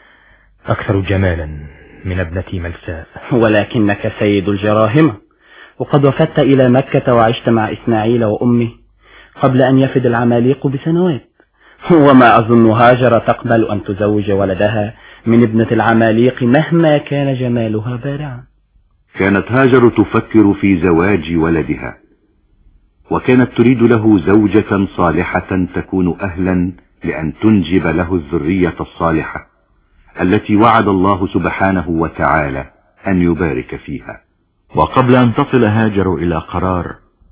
أكثر جمالا من ابنتي ملساء. ولكنك سيد الجراهمة، وقد وفدت إلى مكة وعشت مع إسماعيل وأمه قبل أن يفد العماليق بسنوات، وما أظن هاجر تقبل أن تزوج ولدها من ابنة العماليق مهما كان جمالها بارعا. كانت هاجر تفكر في زواج ولدها، وكانت تريد له زوجة صالحة تكون أهلا لأن تنجب له الذرية الصالحة التي وعد الله سبحانه وتعالى أن يبارك فيها. وقبل أن تصل هاجر إلى قرار،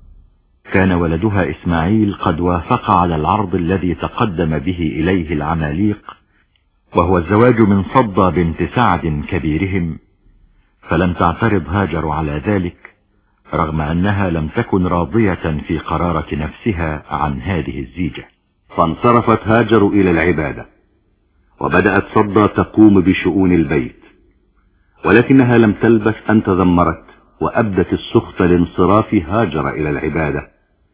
كان ولدها إسماعيل قد وافق على العرض الذي تقدم به إليه العماليق، وهو الزواج من صدى بنت سعد كبيرهم، فلم تعترض هاجر على ذلك رغم أنها لم تكن راضية في قرارة نفسها عن هذه الزيجة. فانصرفت هاجر إلى العبادة، وبدأت صدى تقوم بشؤون البيت، ولكنها لم تلبث أن تذمرت وأبدت السخط لانصراف هاجر إلى العبادة،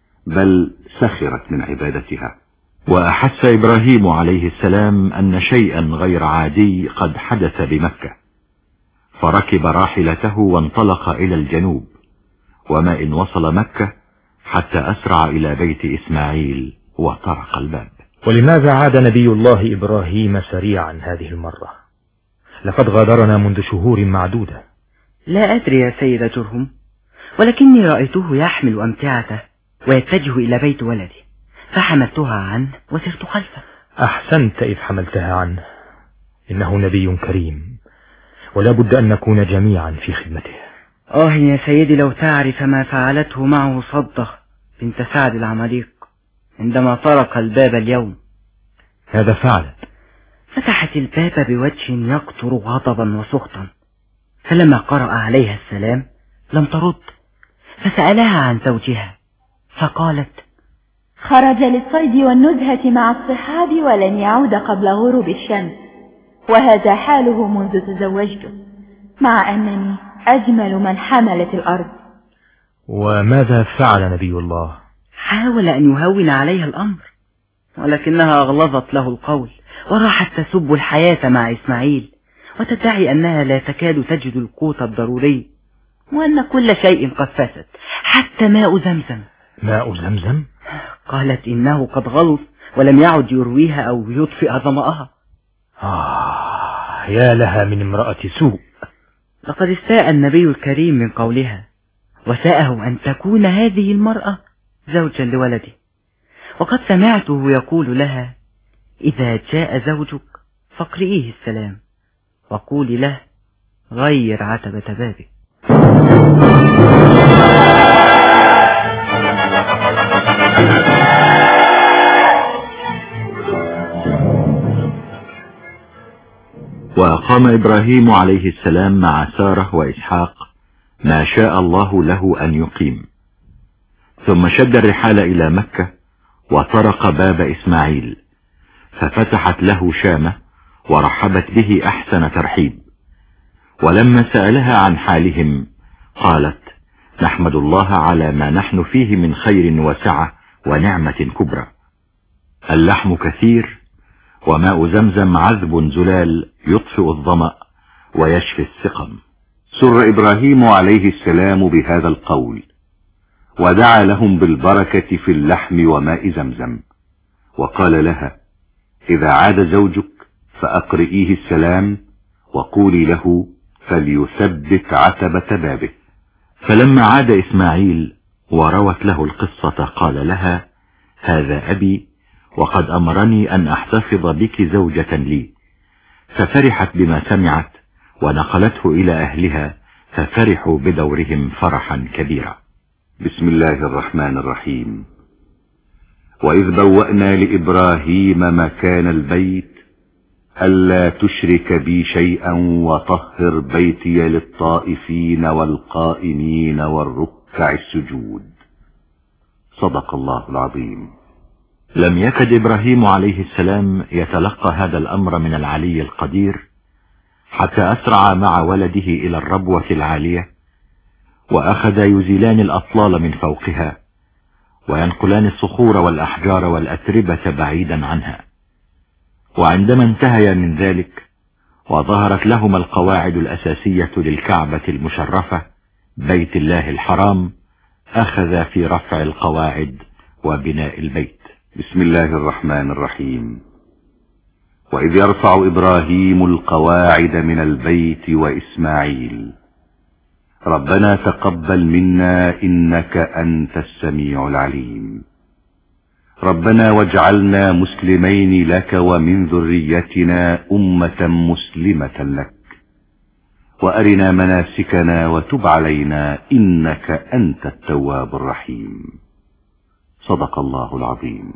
بل سخرت من عبادتها. وأحس إبراهيم عليه السلام أن شيئا غير عادي قد حدث بمكة، فركب راحلته وانطلق إلى الجنوب، وما إن وصل مكة حتى أسرع إلى بيت إسماعيل وطرق الباب. ولماذا عاد نبي الله إبراهيم سريعا هذه المرة؟ لقد غادرنا منذ شهور معدودة. لا أدري يا سيد جرهم، ولكني رأيته يحمل أمتعته ويتجه إلى بيت ولدي، فحملتها عنه وسرت خلفه. أحسنت إذ حملتها عنه، إنه نبي كريم، ولا بد أن نكون جميعا في خدمته. يا سيدي، لو تعرف ما فعلته معه صدة بنت سعد العماليق عندما طرق الباب اليوم. هذا فعلت؟ فتحت الباب بوجه يقطر غضبا وسخطا، فلما قرأ عليها السلام لم ترد، فسألها عن زوجها فقالت: خرج للصيد والنزهة مع الصحاب ولن يعود قبل غروب الشمس، وهذا حاله منذ تزوجته، مع أنني أجمل من حملت الأرض. وماذا فعل نبي الله؟ حاول أن يهون عليها الأمر، ولكنها أغلظت له القول وراحت تسب الحياة مع إسماعيل، وتدعي أنها لا تكاد تجد القوت الضروري، وأن كل شيء قد فسد حتى ماء زمزم. ماء زمزم؟ قالت إنه قد غلظ ولم يعد يرويها أو يطفئ ظمأها. يا لها من امرأة سوء. لقد استاء النبي الكريم من قولها، وساءه أن تكون هذه المرأة زوجا لولده، وقد سمعته يقول لها: إذا جاء زوجك فاقرئيه السلام وقولي له غير عتبة بابك. وأقام إبراهيم عليه السلام مع سارة وإسحاق ما شاء الله له أن يقيم، ثم شد الرحال إلى مكة وطرق باب إسماعيل، ففتحت له شامة ورحبت به أحسن ترحيب. ولما سألها عن حالهم قالت: نحمد الله على ما نحن فيه من خير وسعة ونعمة كبرى. اللحم كثير وماء زمزم عذب زلال يطفئ الظمأ ويشفي السقم. سر إبراهيم عليه السلام بهذا القول، ودعا لهم بالبركة في اللحم وماء زمزم، وقال لها: إذا عاد زوجك فأقرئيه السلام وقولي له فليثبت عتبة بابه. فلما عاد إسماعيل وروت له القصة قال لها: هذا أبي، وقد أمرني أن أحتفظ بك زوجة لي. ففرحت بما سمعت ونقلته إلى أهلها، ففرحوا بدورهم فرحا كبيرا. بسم الله الرحمن الرحيم. وإذ بوأنا لإبراهيم مكان البيت ألا تشرك بي شيئا وطهر بيتي للطائفين والقائمين والركع السجود. صدق الله العظيم. لم يكد إبراهيم عليه السلام يتلقى هذا الأمر من العلي القدير حتى أسرع مع ولده إلى الربوة العالية، وأخذ يزيلان الأطلال من فوقها وينقلان الصخور والأحجار والأتربة بعيدا عنها. وعندما انتهيا من ذلك وظهرت لهما القواعد الأساسية للكعبة المشرفة بيت الله الحرام، أخذ في رفع القواعد وبناء البيت. بسم الله الرحمن الرحيم. وإذ يرفع إبراهيم القواعد من البيت وإسماعيل ربنا تقبل منا إنك أنت السميع العليم. ربنا واجعلنا مسلمين لك ومن ذريتنا أمة مسلمة لك، وأرنا مناسكنا وتب علينا إنك أنت التواب الرحيم. صدق الله العظيم.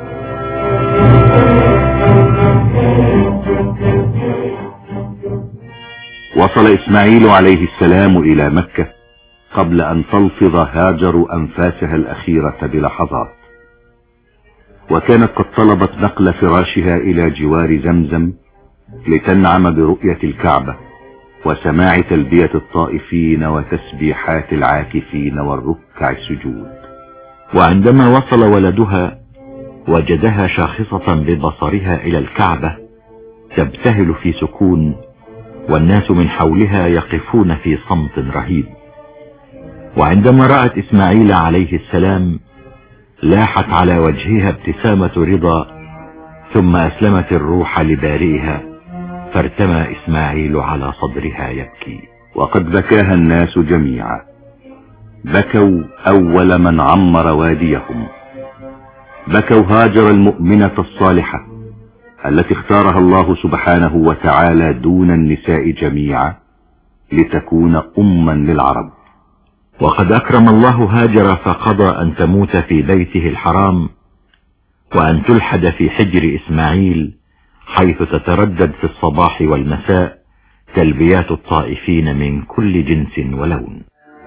وصل إسماعيل عليه السلام إلى مكة قبل أن تلفظ هاجر أنفاسها الأخيرة بلحظات، وكانت قد طلبت نقل فراشها إلى جوار زمزم لتنعم برؤية الكعبة وسماع تلبية الطائفين وتسبيحات العاكفين والركع السجود. وعندما وصل ولدها وجدها شاخصة ببصرها إلى الكعبة تبتهل في سكون، والناس من حولها يقفون في صمت رهيب. وعندما رأت إسماعيل عليه السلام لاحت على وجهها ابتسامة رضا، ثم أسلمت الروح لبارئها، فارتمى إسماعيل على صدرها يبكي. وقد بكاها الناس جميعا، بكوا أول من عمر واديهم، بكوا هاجر المؤمنة الصالحة التي اختارها الله سبحانه وتعالى دون النساء جميعا لتكون أما للعرب. وقد أكرم الله هاجر فقضى أن تموت في بيته الحرام، وأن تلحد في حجر إسماعيل، حيث تتردد في الصباح والمساء تلبيات الطائفين من كل جنس ولون.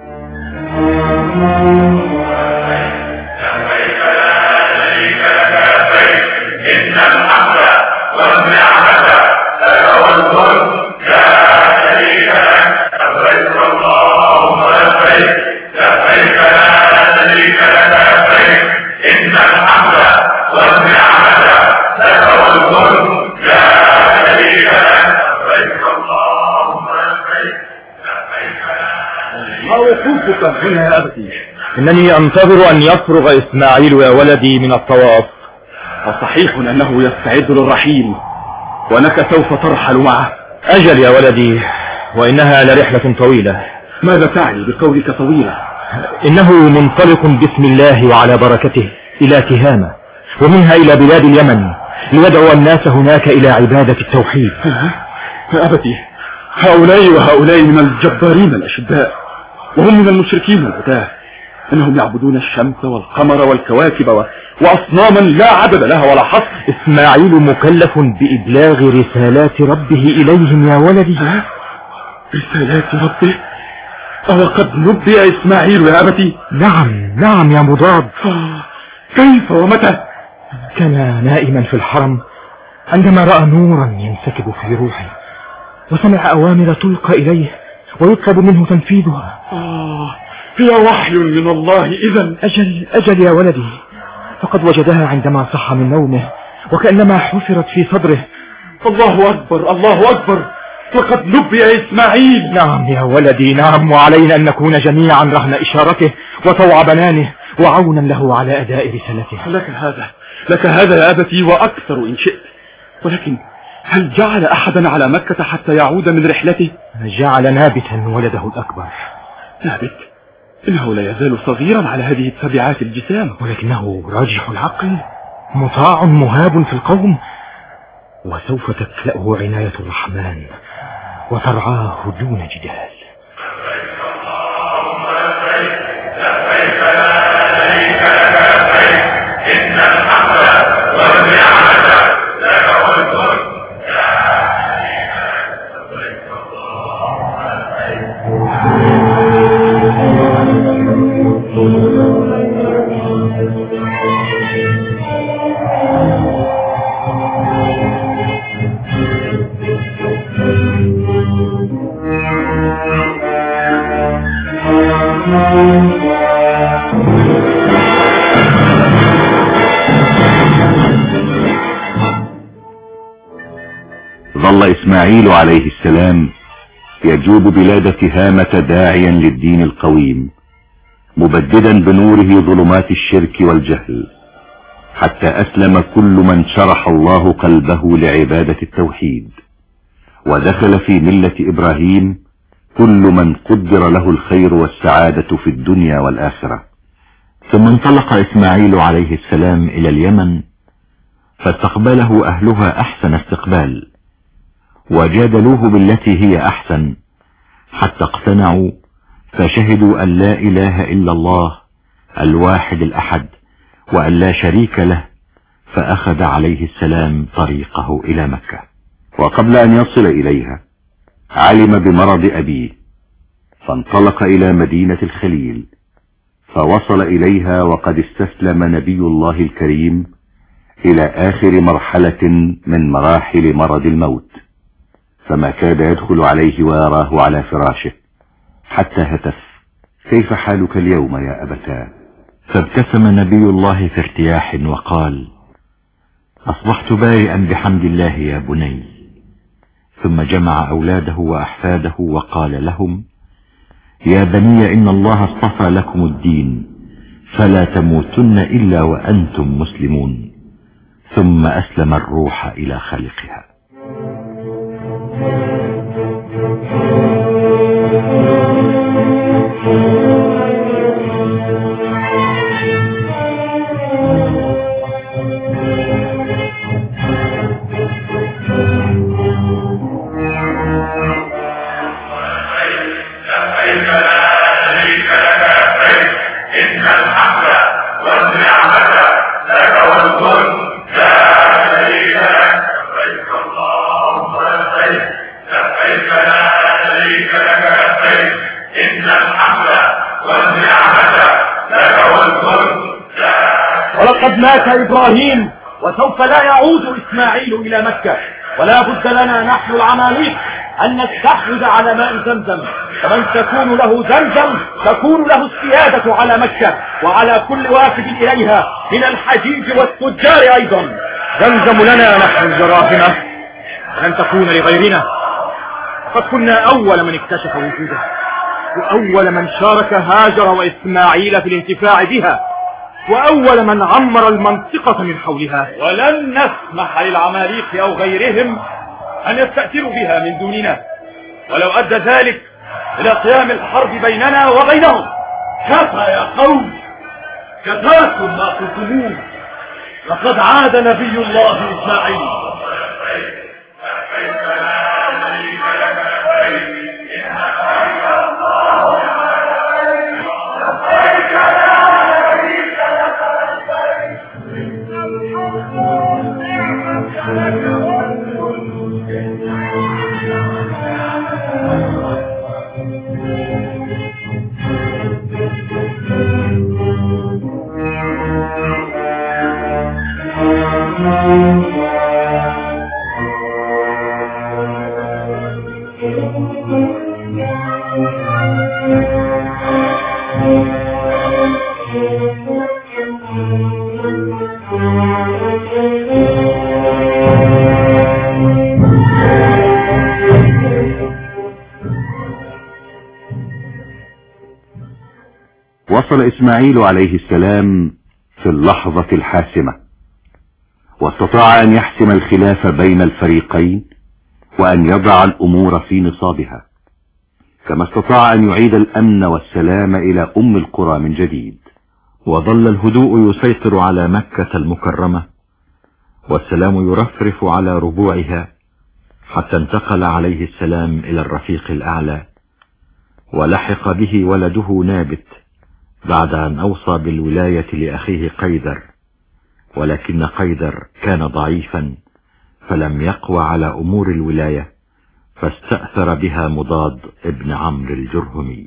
هنا يا أبتي، إنني أنتظر أن يفرغ إسماعيل يا ولدي من الطواف. وصحيح أنه يستعد للرحيل وأنك سوف ترحل معه. أجل يا ولدي، وإنها لرحلة طويلة. ماذا تعني بقولك طويلة؟ إنه منطلق بسم الله وعلى بركته إلى تهامة، ومنها إلى بلاد اليمن ليدعو الناس هناك إلى عبادة التوحيد. يا أبتي، هؤلاء وهؤلاء من الجبارين الأشداء، وهم من المشركين العتاه، انهم يعبدون الشمس والقمر والكواكب واصناما لا عدد لها ولا حصر. اسماعيل مكلف بابلاغ رسالات ربه اليهم يا ولدي. رسالات ربه؟ او قد نبئ اسماعيل يا ابتي؟ نعم يا مضاد. كيف ومتى؟ كان نائما في الحرم عندما رأى نورا ينسكب في روحه، وسمع اوامر تلقى اليه ويطلب منه تنفيذها. هي وحي من الله إذن. أجل يا ولدي، فقد وجدها عندما صح من نومه وكأنما حفرت في صدره. الله أكبر الله أكبر، لقد نبئ إسماعيل. نعم يا ولدي نعم، وعلينا أن نكون جميعا رهن إشارته وطوع بنانه وعونا له على أداء رسالته. لك هذا يا أبتي وأكثر إن شئت، ولكن هل جعل أحدا على مكة حتى يعود من رحلته؟ جعل نابتا ولده الأكبر. نابت؟ إنه لا يزال صغيرا على هذه التبعات الجسام، ولكنه راجح العقل مطاع مهاب في القوم، وسوف تكلأه عناية الرحمن وترعاه دون جدال. ظل إسماعيل عليه السلام يجوب بلاد تهامة داعيا للدين القويم، مبددا بنوره ظلمات الشرك والجهل، حتى أسلم كل من شرح الله قلبه لعبادة التوحيد، ودخل في ملة إبراهيم كل من قدر له الخير والسعادة في الدنيا والآخرة. ثم انطلق إسماعيل عليه السلام إلى اليمن، فاستقبله أهلها أحسن استقبال، وجادلوه بالتي هي أحسن حتى اقتنعوا، فشهدوا أن لا إله إلا الله الواحد الأحد وأن لا شريك له، فأخذ عليه السلام طريقه إلى مكة. وقبل أن يصل إليها علم بمرض أبيه، فانطلق إلى مدينة الخليل، فوصل إليها وقد استسلم نبي الله الكريم إلى آخر مرحلة من مراحل مرض الموت، فما كاد يدخل عليه ويراه على فراشه، حتى هتف: كيف حالك اليوم يا أبتاه؟ فابتسم نبي الله في ارتياح وقال: أصبحت بارئا بحمد الله يا بني. ثم جمع أولاده وأحفاده وقال لهم: يا بني إن الله اصطفى لكم الدين فلا تموتن إلا وأنتم مسلمون. ثم أسلم الروح إلى خالقها. ولقد مات إبراهيم وسوف لا يعود إسماعيل إلى مكة، ولا بد لنا نحن العماليق أن نستحوذ على ماء زمزم، فمن تكون له زمزم تكون له السيادة على مكة وعلى كل وافد إليها من الحجيج والتجار أيضا. زمزم لنا نحن الجراثمة، لن تكون لغيرنا. قد كنا أول من اكتشف وجوده، وأول من شارك هاجر وإسماعيل في الانتفاع بها، وأول من عمر المنطقة من حولها، ولن نسمح للعماليق أو غيرهم أن يستأثروا بها من دوننا، ولو أدى ذلك إلى قيام الحرب بيننا وبينهم. كفى يا قوم، كفاكم ما قلتموه، لقد عاد نبي الله إسماعيل. وصل إسماعيل عليه السلام في اللحظة الحاسمة، واستطاع أن يحسم الخلاف بين الفريقين وأن يضع الأمور في نصابها، كما استطاع أن يعيد الأمن والسلام إلى أم القرى من جديد. وظل الهدوء يسيطر على مكة المكرمة، والسلام يرفرف على ربوعها، حتى انتقل عليه السلام إلى الرفيق الأعلى، ولحق به ولده نابت بعد أن أوصى بالولاية لأخيه قيدر، ولكن قيدر كان ضعيفا فلم يقوى على أمور الولاية، فاستأثر بها مضاد ابن عمرو الجرهمي.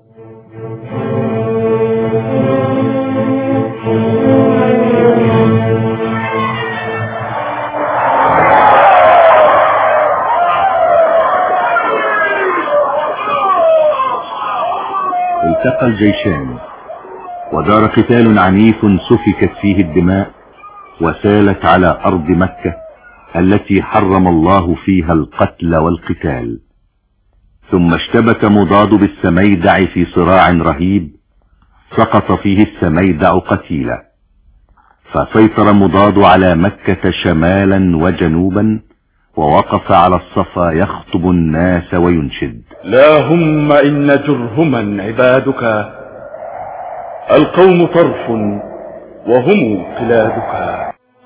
التقى الجيشان ودار قتال عنيف سفكت فيه الدماء وسالت على أرض مكة التي حرم الله فيها القتل والقتال. ثم اشتبك مضاد بالسميدع في صراع رهيب سقط فيه السميدع قتيلا، فسيطر مضاد على مكة شمالا وجنوبا، ووقف على الصفا يخطب الناس وينشد: اللهم إن جرهما عبادك، القوم طرف وهم قلادك.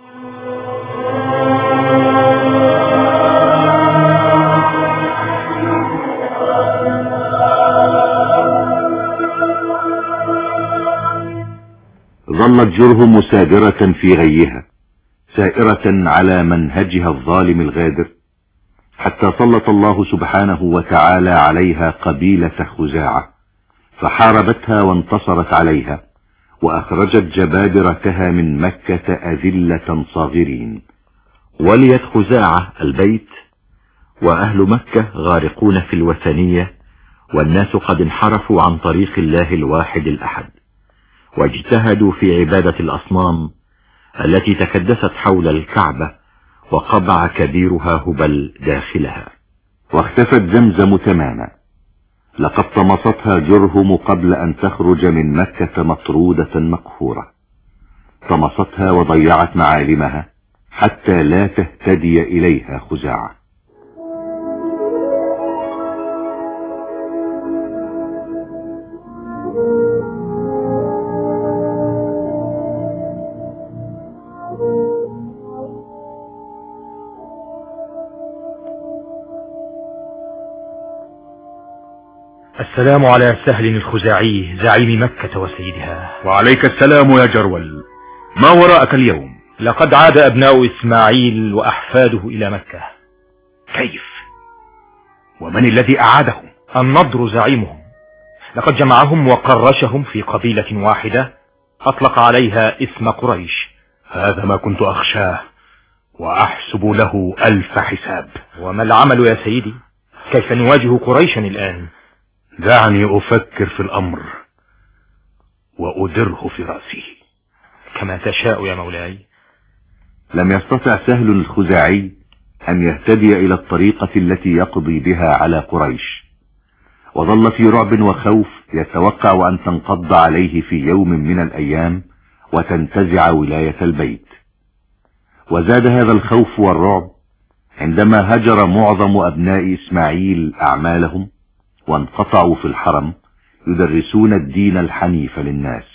ظلت جرهم سادرة في غيها، سائرة على منهجها الظالم الغادر، حتى سلط الله سبحانه وتعالى عليها قبيلة خزاعة، فحاربتها وانتصرت عليها، وأخرجت جبابرتها من مكة أذلة صاغرين. وليت خزاعة البيت، وأهل مكة غارقون في الوثنية، والناس قد انحرفوا عن طريق الله الواحد الأحد، واجتهدوا في عبادة الأصنام التي تكدست حول الكعبة، وقبع كبيرها هبل داخلها. واختفت زمزم تماما، لقد طمستها جرهم قبل أن تخرج من مكة مطرودة مقهورة، طمستها وضيعت معالمها حتى لا تهتدي إليها خزاعة. السلام على سهل الخزاعي زعيم مكة وسيدها. وعليك السلام يا جرول، ما وراءك اليوم؟ لقد عاد أبناء إسماعيل وأحفاده إلى مكة. كيف؟ ومن الذي أعادهم؟ النضر زعيمهم، لقد جمعهم وقرشهم في قبيلة واحدة أطلق عليها اسم قريش. هذا ما كنت أخشاه، وأحسب له 1000 حساب. وما العمل يا سيدي؟ كيف نواجه قريشا الآن؟ دعني أفكر في الأمر وأدره في رأسي. كما تشاء يا مولاي. لم يستطع سهل الخزاعي أن يهتدي إلى الطريقة التي يقضي بها على قريش، وظل في رعب وخوف يتوقع أن تنقض عليه في يوم من الأيام وتنتزع ولاية البيت. وزاد هذا الخوف والرعب عندما هجر معظم أبناء إسماعيل أعمالهم وانقطعوا في الحرم يدرسون الدين الحنيف للناس.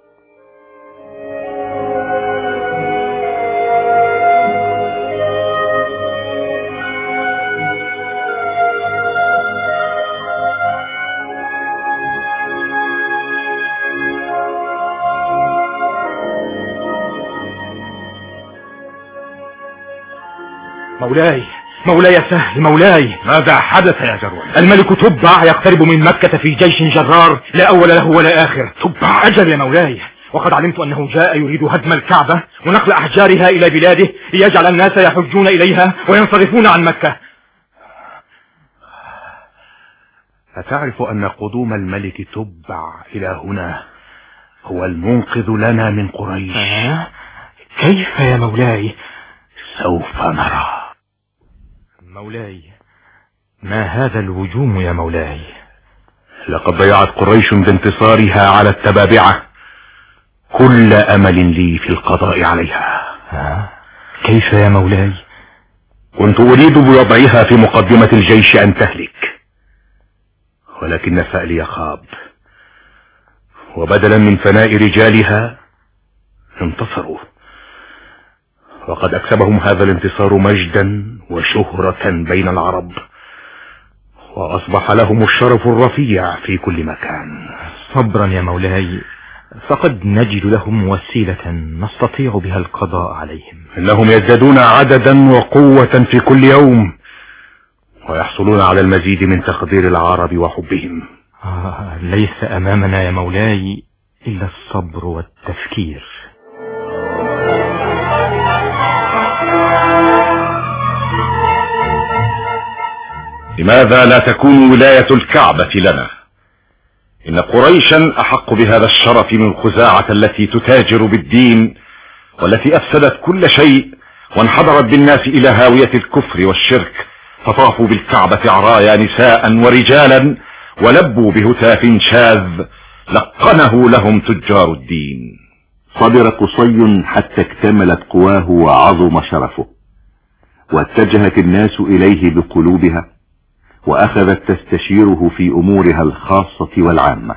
مولاي سهل، مولاي. ماذا حدث يا جرول؟ الملك تبع يقترب من مكة في جيش جرار لا أول له ولا آخر. تبع؟ أجل يا مولاي، وقد علمت أنه جاء يريد هدم الكعبة ونقل أحجارها إلى بلاده ليجعل الناس يحجون إليها وينصرفون عن مكة. أتعرف أن قدوم الملك تبع إلى هنا هو المنقذ لنا من قريش؟ كيف يا مولاي؟ سوف نرى. مولاي، ما هذا الهجوم يا مولاي؟ لقد ضيعت قريش بانتصارها على التبابعة كل أمل لي في القضاء عليها. كيف يا مولاي؟ كنت أريد بوضعها في مقدمة الجيش أن تهلك، ولكن فألي خاب، وبدلا من فناء رجالها انتصروا، وقد أكسبهم هذا الانتصار مجدا وشهرة بين العرب، وأصبح لهم الشرف الرفيع في كل مكان. صبرا يا مولاي، فقد نجد لهم وسيلة نستطيع بها القضاء عليهم. إنهم يزدادون عددا وقوة في كل يوم، ويحصلون على المزيد من تقدير العرب وحبهم. ليس أمامنا يا مولاي إلا الصبر والتفكير. لماذا لا تكون ولاية الكعبة لنا؟ إن قريشا أحق بهذا الشرف من خزاعة التي تتاجر بالدين، والتي أفسدت كل شيء وانحدرت بالناس إلى هاوية الكفر والشرك، فطافوا بالكعبة عرايا نساء ورجالا، ولبوا بهتاف شاذ لقنه لهم تجار الدين. صبر قصي حتى اكتملت قواه وعظم شرفه، واتجهت الناس إليه بقلوبها، وأخذت تستشيره في أمورها الخاصة والعامة.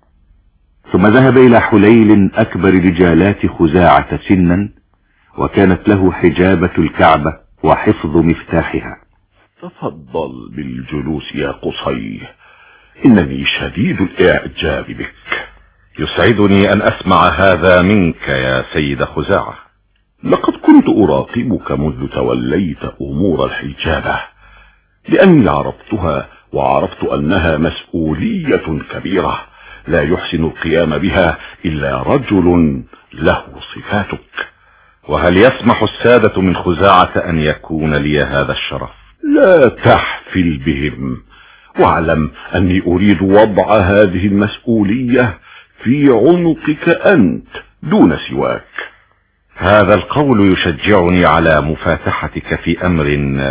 ثم ذهب إلى حليل أكبر رجالات خزاعة سنا، وكانت له حجابة الكعبة وحفظ مفتاحها. تفضل بالجلوس يا قصي، إنني شديد الإعجاب بك. يسعدني أن أسمع هذا منك يا سيد خزاعة. لقد كنت أراقبك منذ توليت أمور الحجابة، لأني عرفتها وعرفت أنها مسؤولية كبيرة لا يحسن القيام بها إلا رجل له صفاتك. وهل يسمح السادة من خزاعة أن يكون لي هذا الشرف؟ لا تحفل بهم، واعلم أني أريد وضع هذه المسؤولية في عنقك أنت دون سواك. هذا القول يشجعني على مفاتحتك في أمر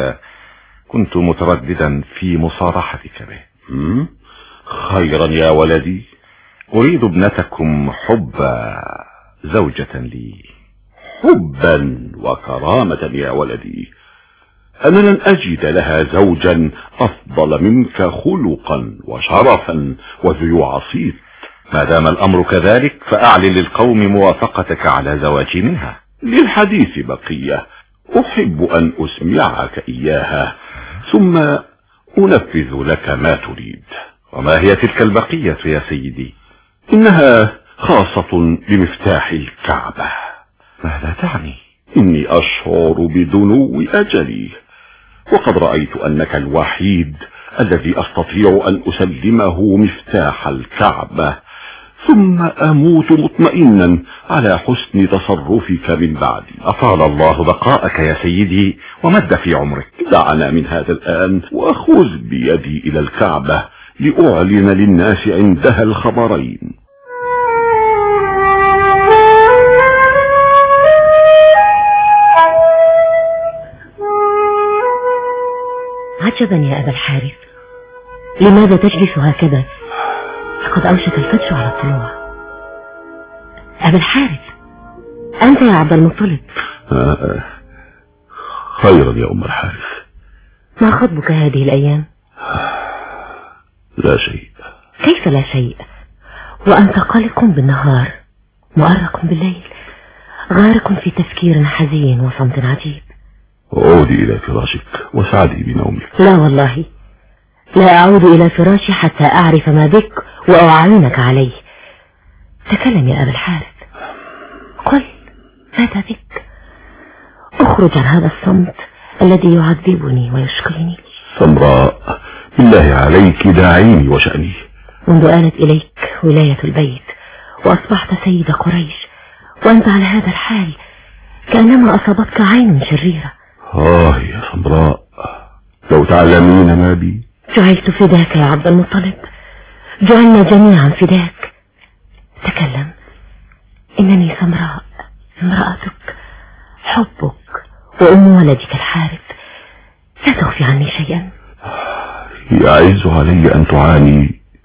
كنت مترددا في مصارحتك به. خيرا يا ولدي. أريد ابنتكم حب زوجة لي. حبا وكرامة يا ولدي. أنا لن أجد لها زوجا أفضل منك خلقا وشرفا وذو عصيت. ما دام الأمر كذلك فأعلن للقوم موافقتك على زواجي منها. للحديث بقية، أحب أن أسمعك إياها ثم أنفذ لك ما تريد. وما هي تلك البقية يا سيدي؟ إنها خاصة بمفتاح الكعبة. ماذا تعني؟ إني أشعر بدنو أجلي، وقد رأيت أنك الوحيد الذي أستطيع أن أسلمه مفتاح الكعبة، ثم أموت مطمئنا على حسن تصرفك من بعدي. أطال الله بقاءك يا سيدي ومد في عمرك. دعنا من هذا الآن وخذ بيدي إلى الكعبة لأعلن للناس عندها الخبرين. عجبا يا أبا الحارث، لماذا تجلس هكذا؟ لقد أوشك الفجر على الطلوع. أبا الحارث، أنت يا عبد المطلب؟ خيرا يا أم الحارث. ما خطبك هذه الأيام؟ لا شيء. كيف لا شيء وأنت قلق بالنهار مؤرق بالليل، غارق في تفكير حزين وصمت عجيب؟ عودي إلى فراشك وسعدي بنومك. لا والله، لا أعود إلى فراشي حتى أعرف ما بك وأعينك عليه. تكلم يا أبا الحارث، قل ماذا بك؟ اخرج عن هذا الصمت الذي يعذبني ويشقيني. سمراء، بالله عليك داعيني وشأني. منذ آلت إليك ولاية البيت وأصبحت سيد قريش وأنت على هذا الحال كأنما أصابتك عين شريرة. يا سمراء، لو تعلمين ما بي. جعلت فداك يا عبد المطلب، جعلنا جميعا فداك. تكلم، إنني سمراء امرأتك، حبك وأم ولدك الحارث، لا تخفي عني شيئا. يعز علي أن تعاني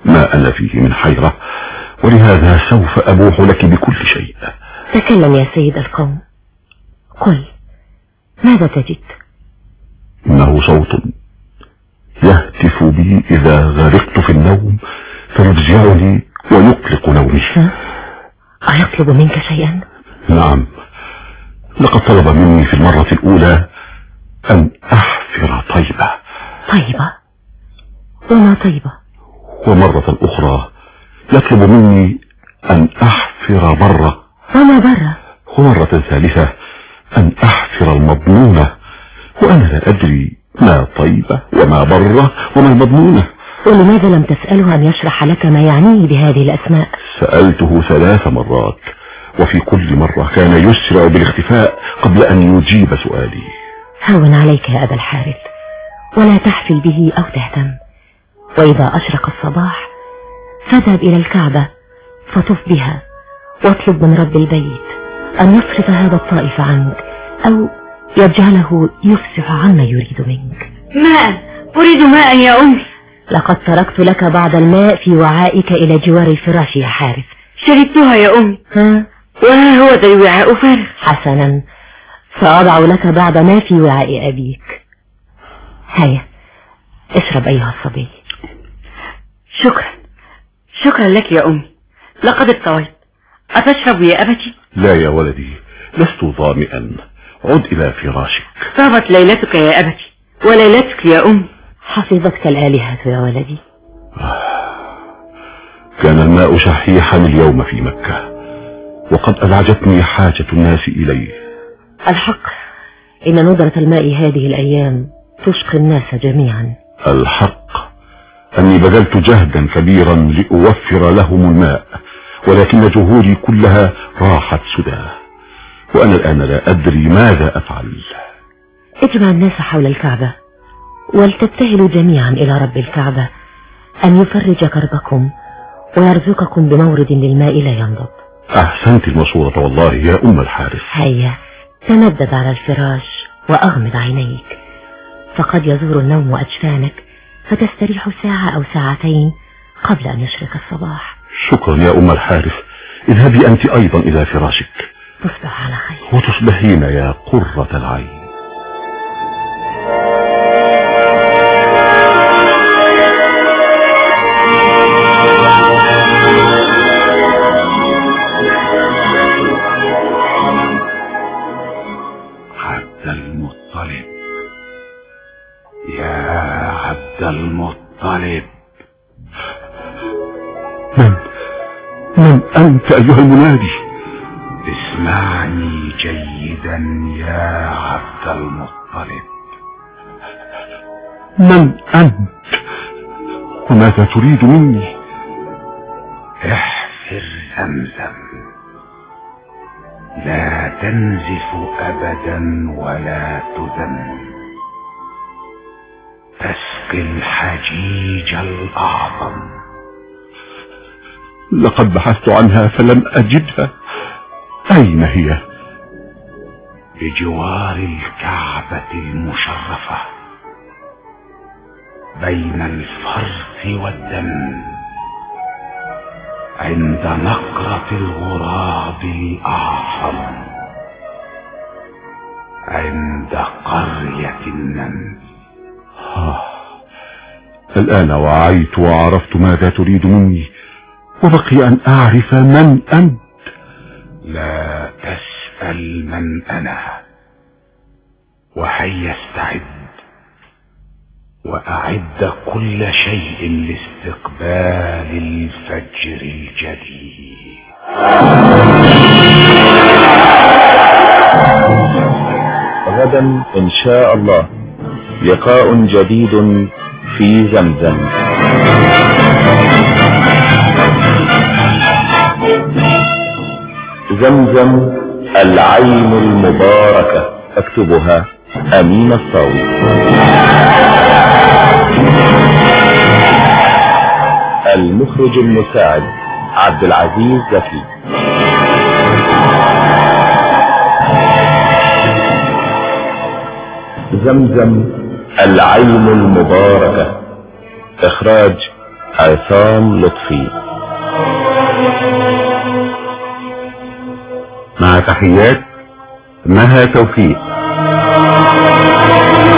ما أنا فيه من حيرة، ولهذا سوف أبوح لك بكل شيء. تكلم يا سيد القوم، قل ماذا تجد؟ إنه صوت يهتف بي إذا غرقت في النوم فيفزعني ويقلق نومي. أيطلب منك شيئا؟ نعم، لقد طلب مني في المرة الأولى أن أحفر طيبة. طيبة؟ وما طيبة؟ ومرة أخرى يطلب مني أن أحفر برة. وما برة؟ ومرة ثالثة أن أحفر المضمونة، وأنا لا أدري ما طيبة وما برة وما المضمونة. ولماذا لم تسأله أن يشرح لك ما يعنيه بهذه الأسماء؟ سألته 3 مرات، وفي كل مرة كان يسرع بالاختفاء قبل أن يجيب سؤالي. هون عليك يا أبا الحارث، ولا تحفل به أو تهتم، وإذا أشرق الصباح فاذهب إلى الكعبة فطف بها، واطلب من رب البيت أن يصرف هذا الطائف عنك، أو يجعله يفسح عما يريد منك. ماء، أريد ماء يا أمي. لقد تركت لك بعض الماء في وعائك إلى جوار الفراش يا حارث. شربتها يا أمي. وها هو ذا الوعاء فارغ. حسنا، سأضع لك بعض ما في وعاء أبيك. هيا اشرب أيها الصبي. شكرا لك يا أمي، لقد اطويت. أتشرب يا أبتي؟ لا يا ولدي، لست ظامئا، عد إلى فراشك. طابت ليلتك يا أبتي وليلتك يا أمي. حفظتك الآلهة يا ولدي. كان الماء شحيحا اليوم في مكة، وقد أزعجتني حاجة الناس إليه. الحق إن ندرة الماء هذه الأيام تشقي الناس جميعا. الحق أني بذلت جهدا كبيرا لأوفر لهم الماء، ولكن جهودي كلها راحت سدى، وأنا الآن لا أدري ماذا أفعل. اجمع الناس حول الكعبة، ولتبتهلوا جميعا إلى رب الكعبة أن يفرج كربكم ويرزقكم بمورد للماء لا ينضب. أحسنت المشورة والله يا أم الحارث. هيا تمدد على الفراش وأغمض عينيك، فقد يزور النوم أجفانك فتستريح ساعة أو ساعتين قبل أن يشرق الصباح. شكرا يا أم الحارث، اذهبي أنت أيضا إلى فراشك. تصبح على خير. وتصبحين يا قرة العين. عبد المطلب، يا عبد المطلب. من أنت أيها المنادي؟ اسمعني جيدا يا عبد المطلب. من أنت وماذا تريد مني؟ احفر زمزم، لا تنزف أبدا ولا تذم، تسقي الحجيج الأعظم. لقد بحثت عنها فلم أجدها، أين هي؟ بجوار الكعبة المشرفة، بين الفرث والدم، عند نقرة الغراب الأعظم، عند قرية النمل. الآن وعيت وعرفت ماذا تريد مني، وبقي أن أعرف من أنت. لا تسأل من أنا، وهيا استعد وأعد كل شيء لاستقبال الفجر الجديد. غدا إن شاء الله لقاء جديد في زمزم. زمزم العين المباركة، اكتبها أمين الصاوي. المخرج المساعد عبد العزيز زكي. زمزم العين المباركة، إخراج عصام لطفي. مع تحيات مها توفيق.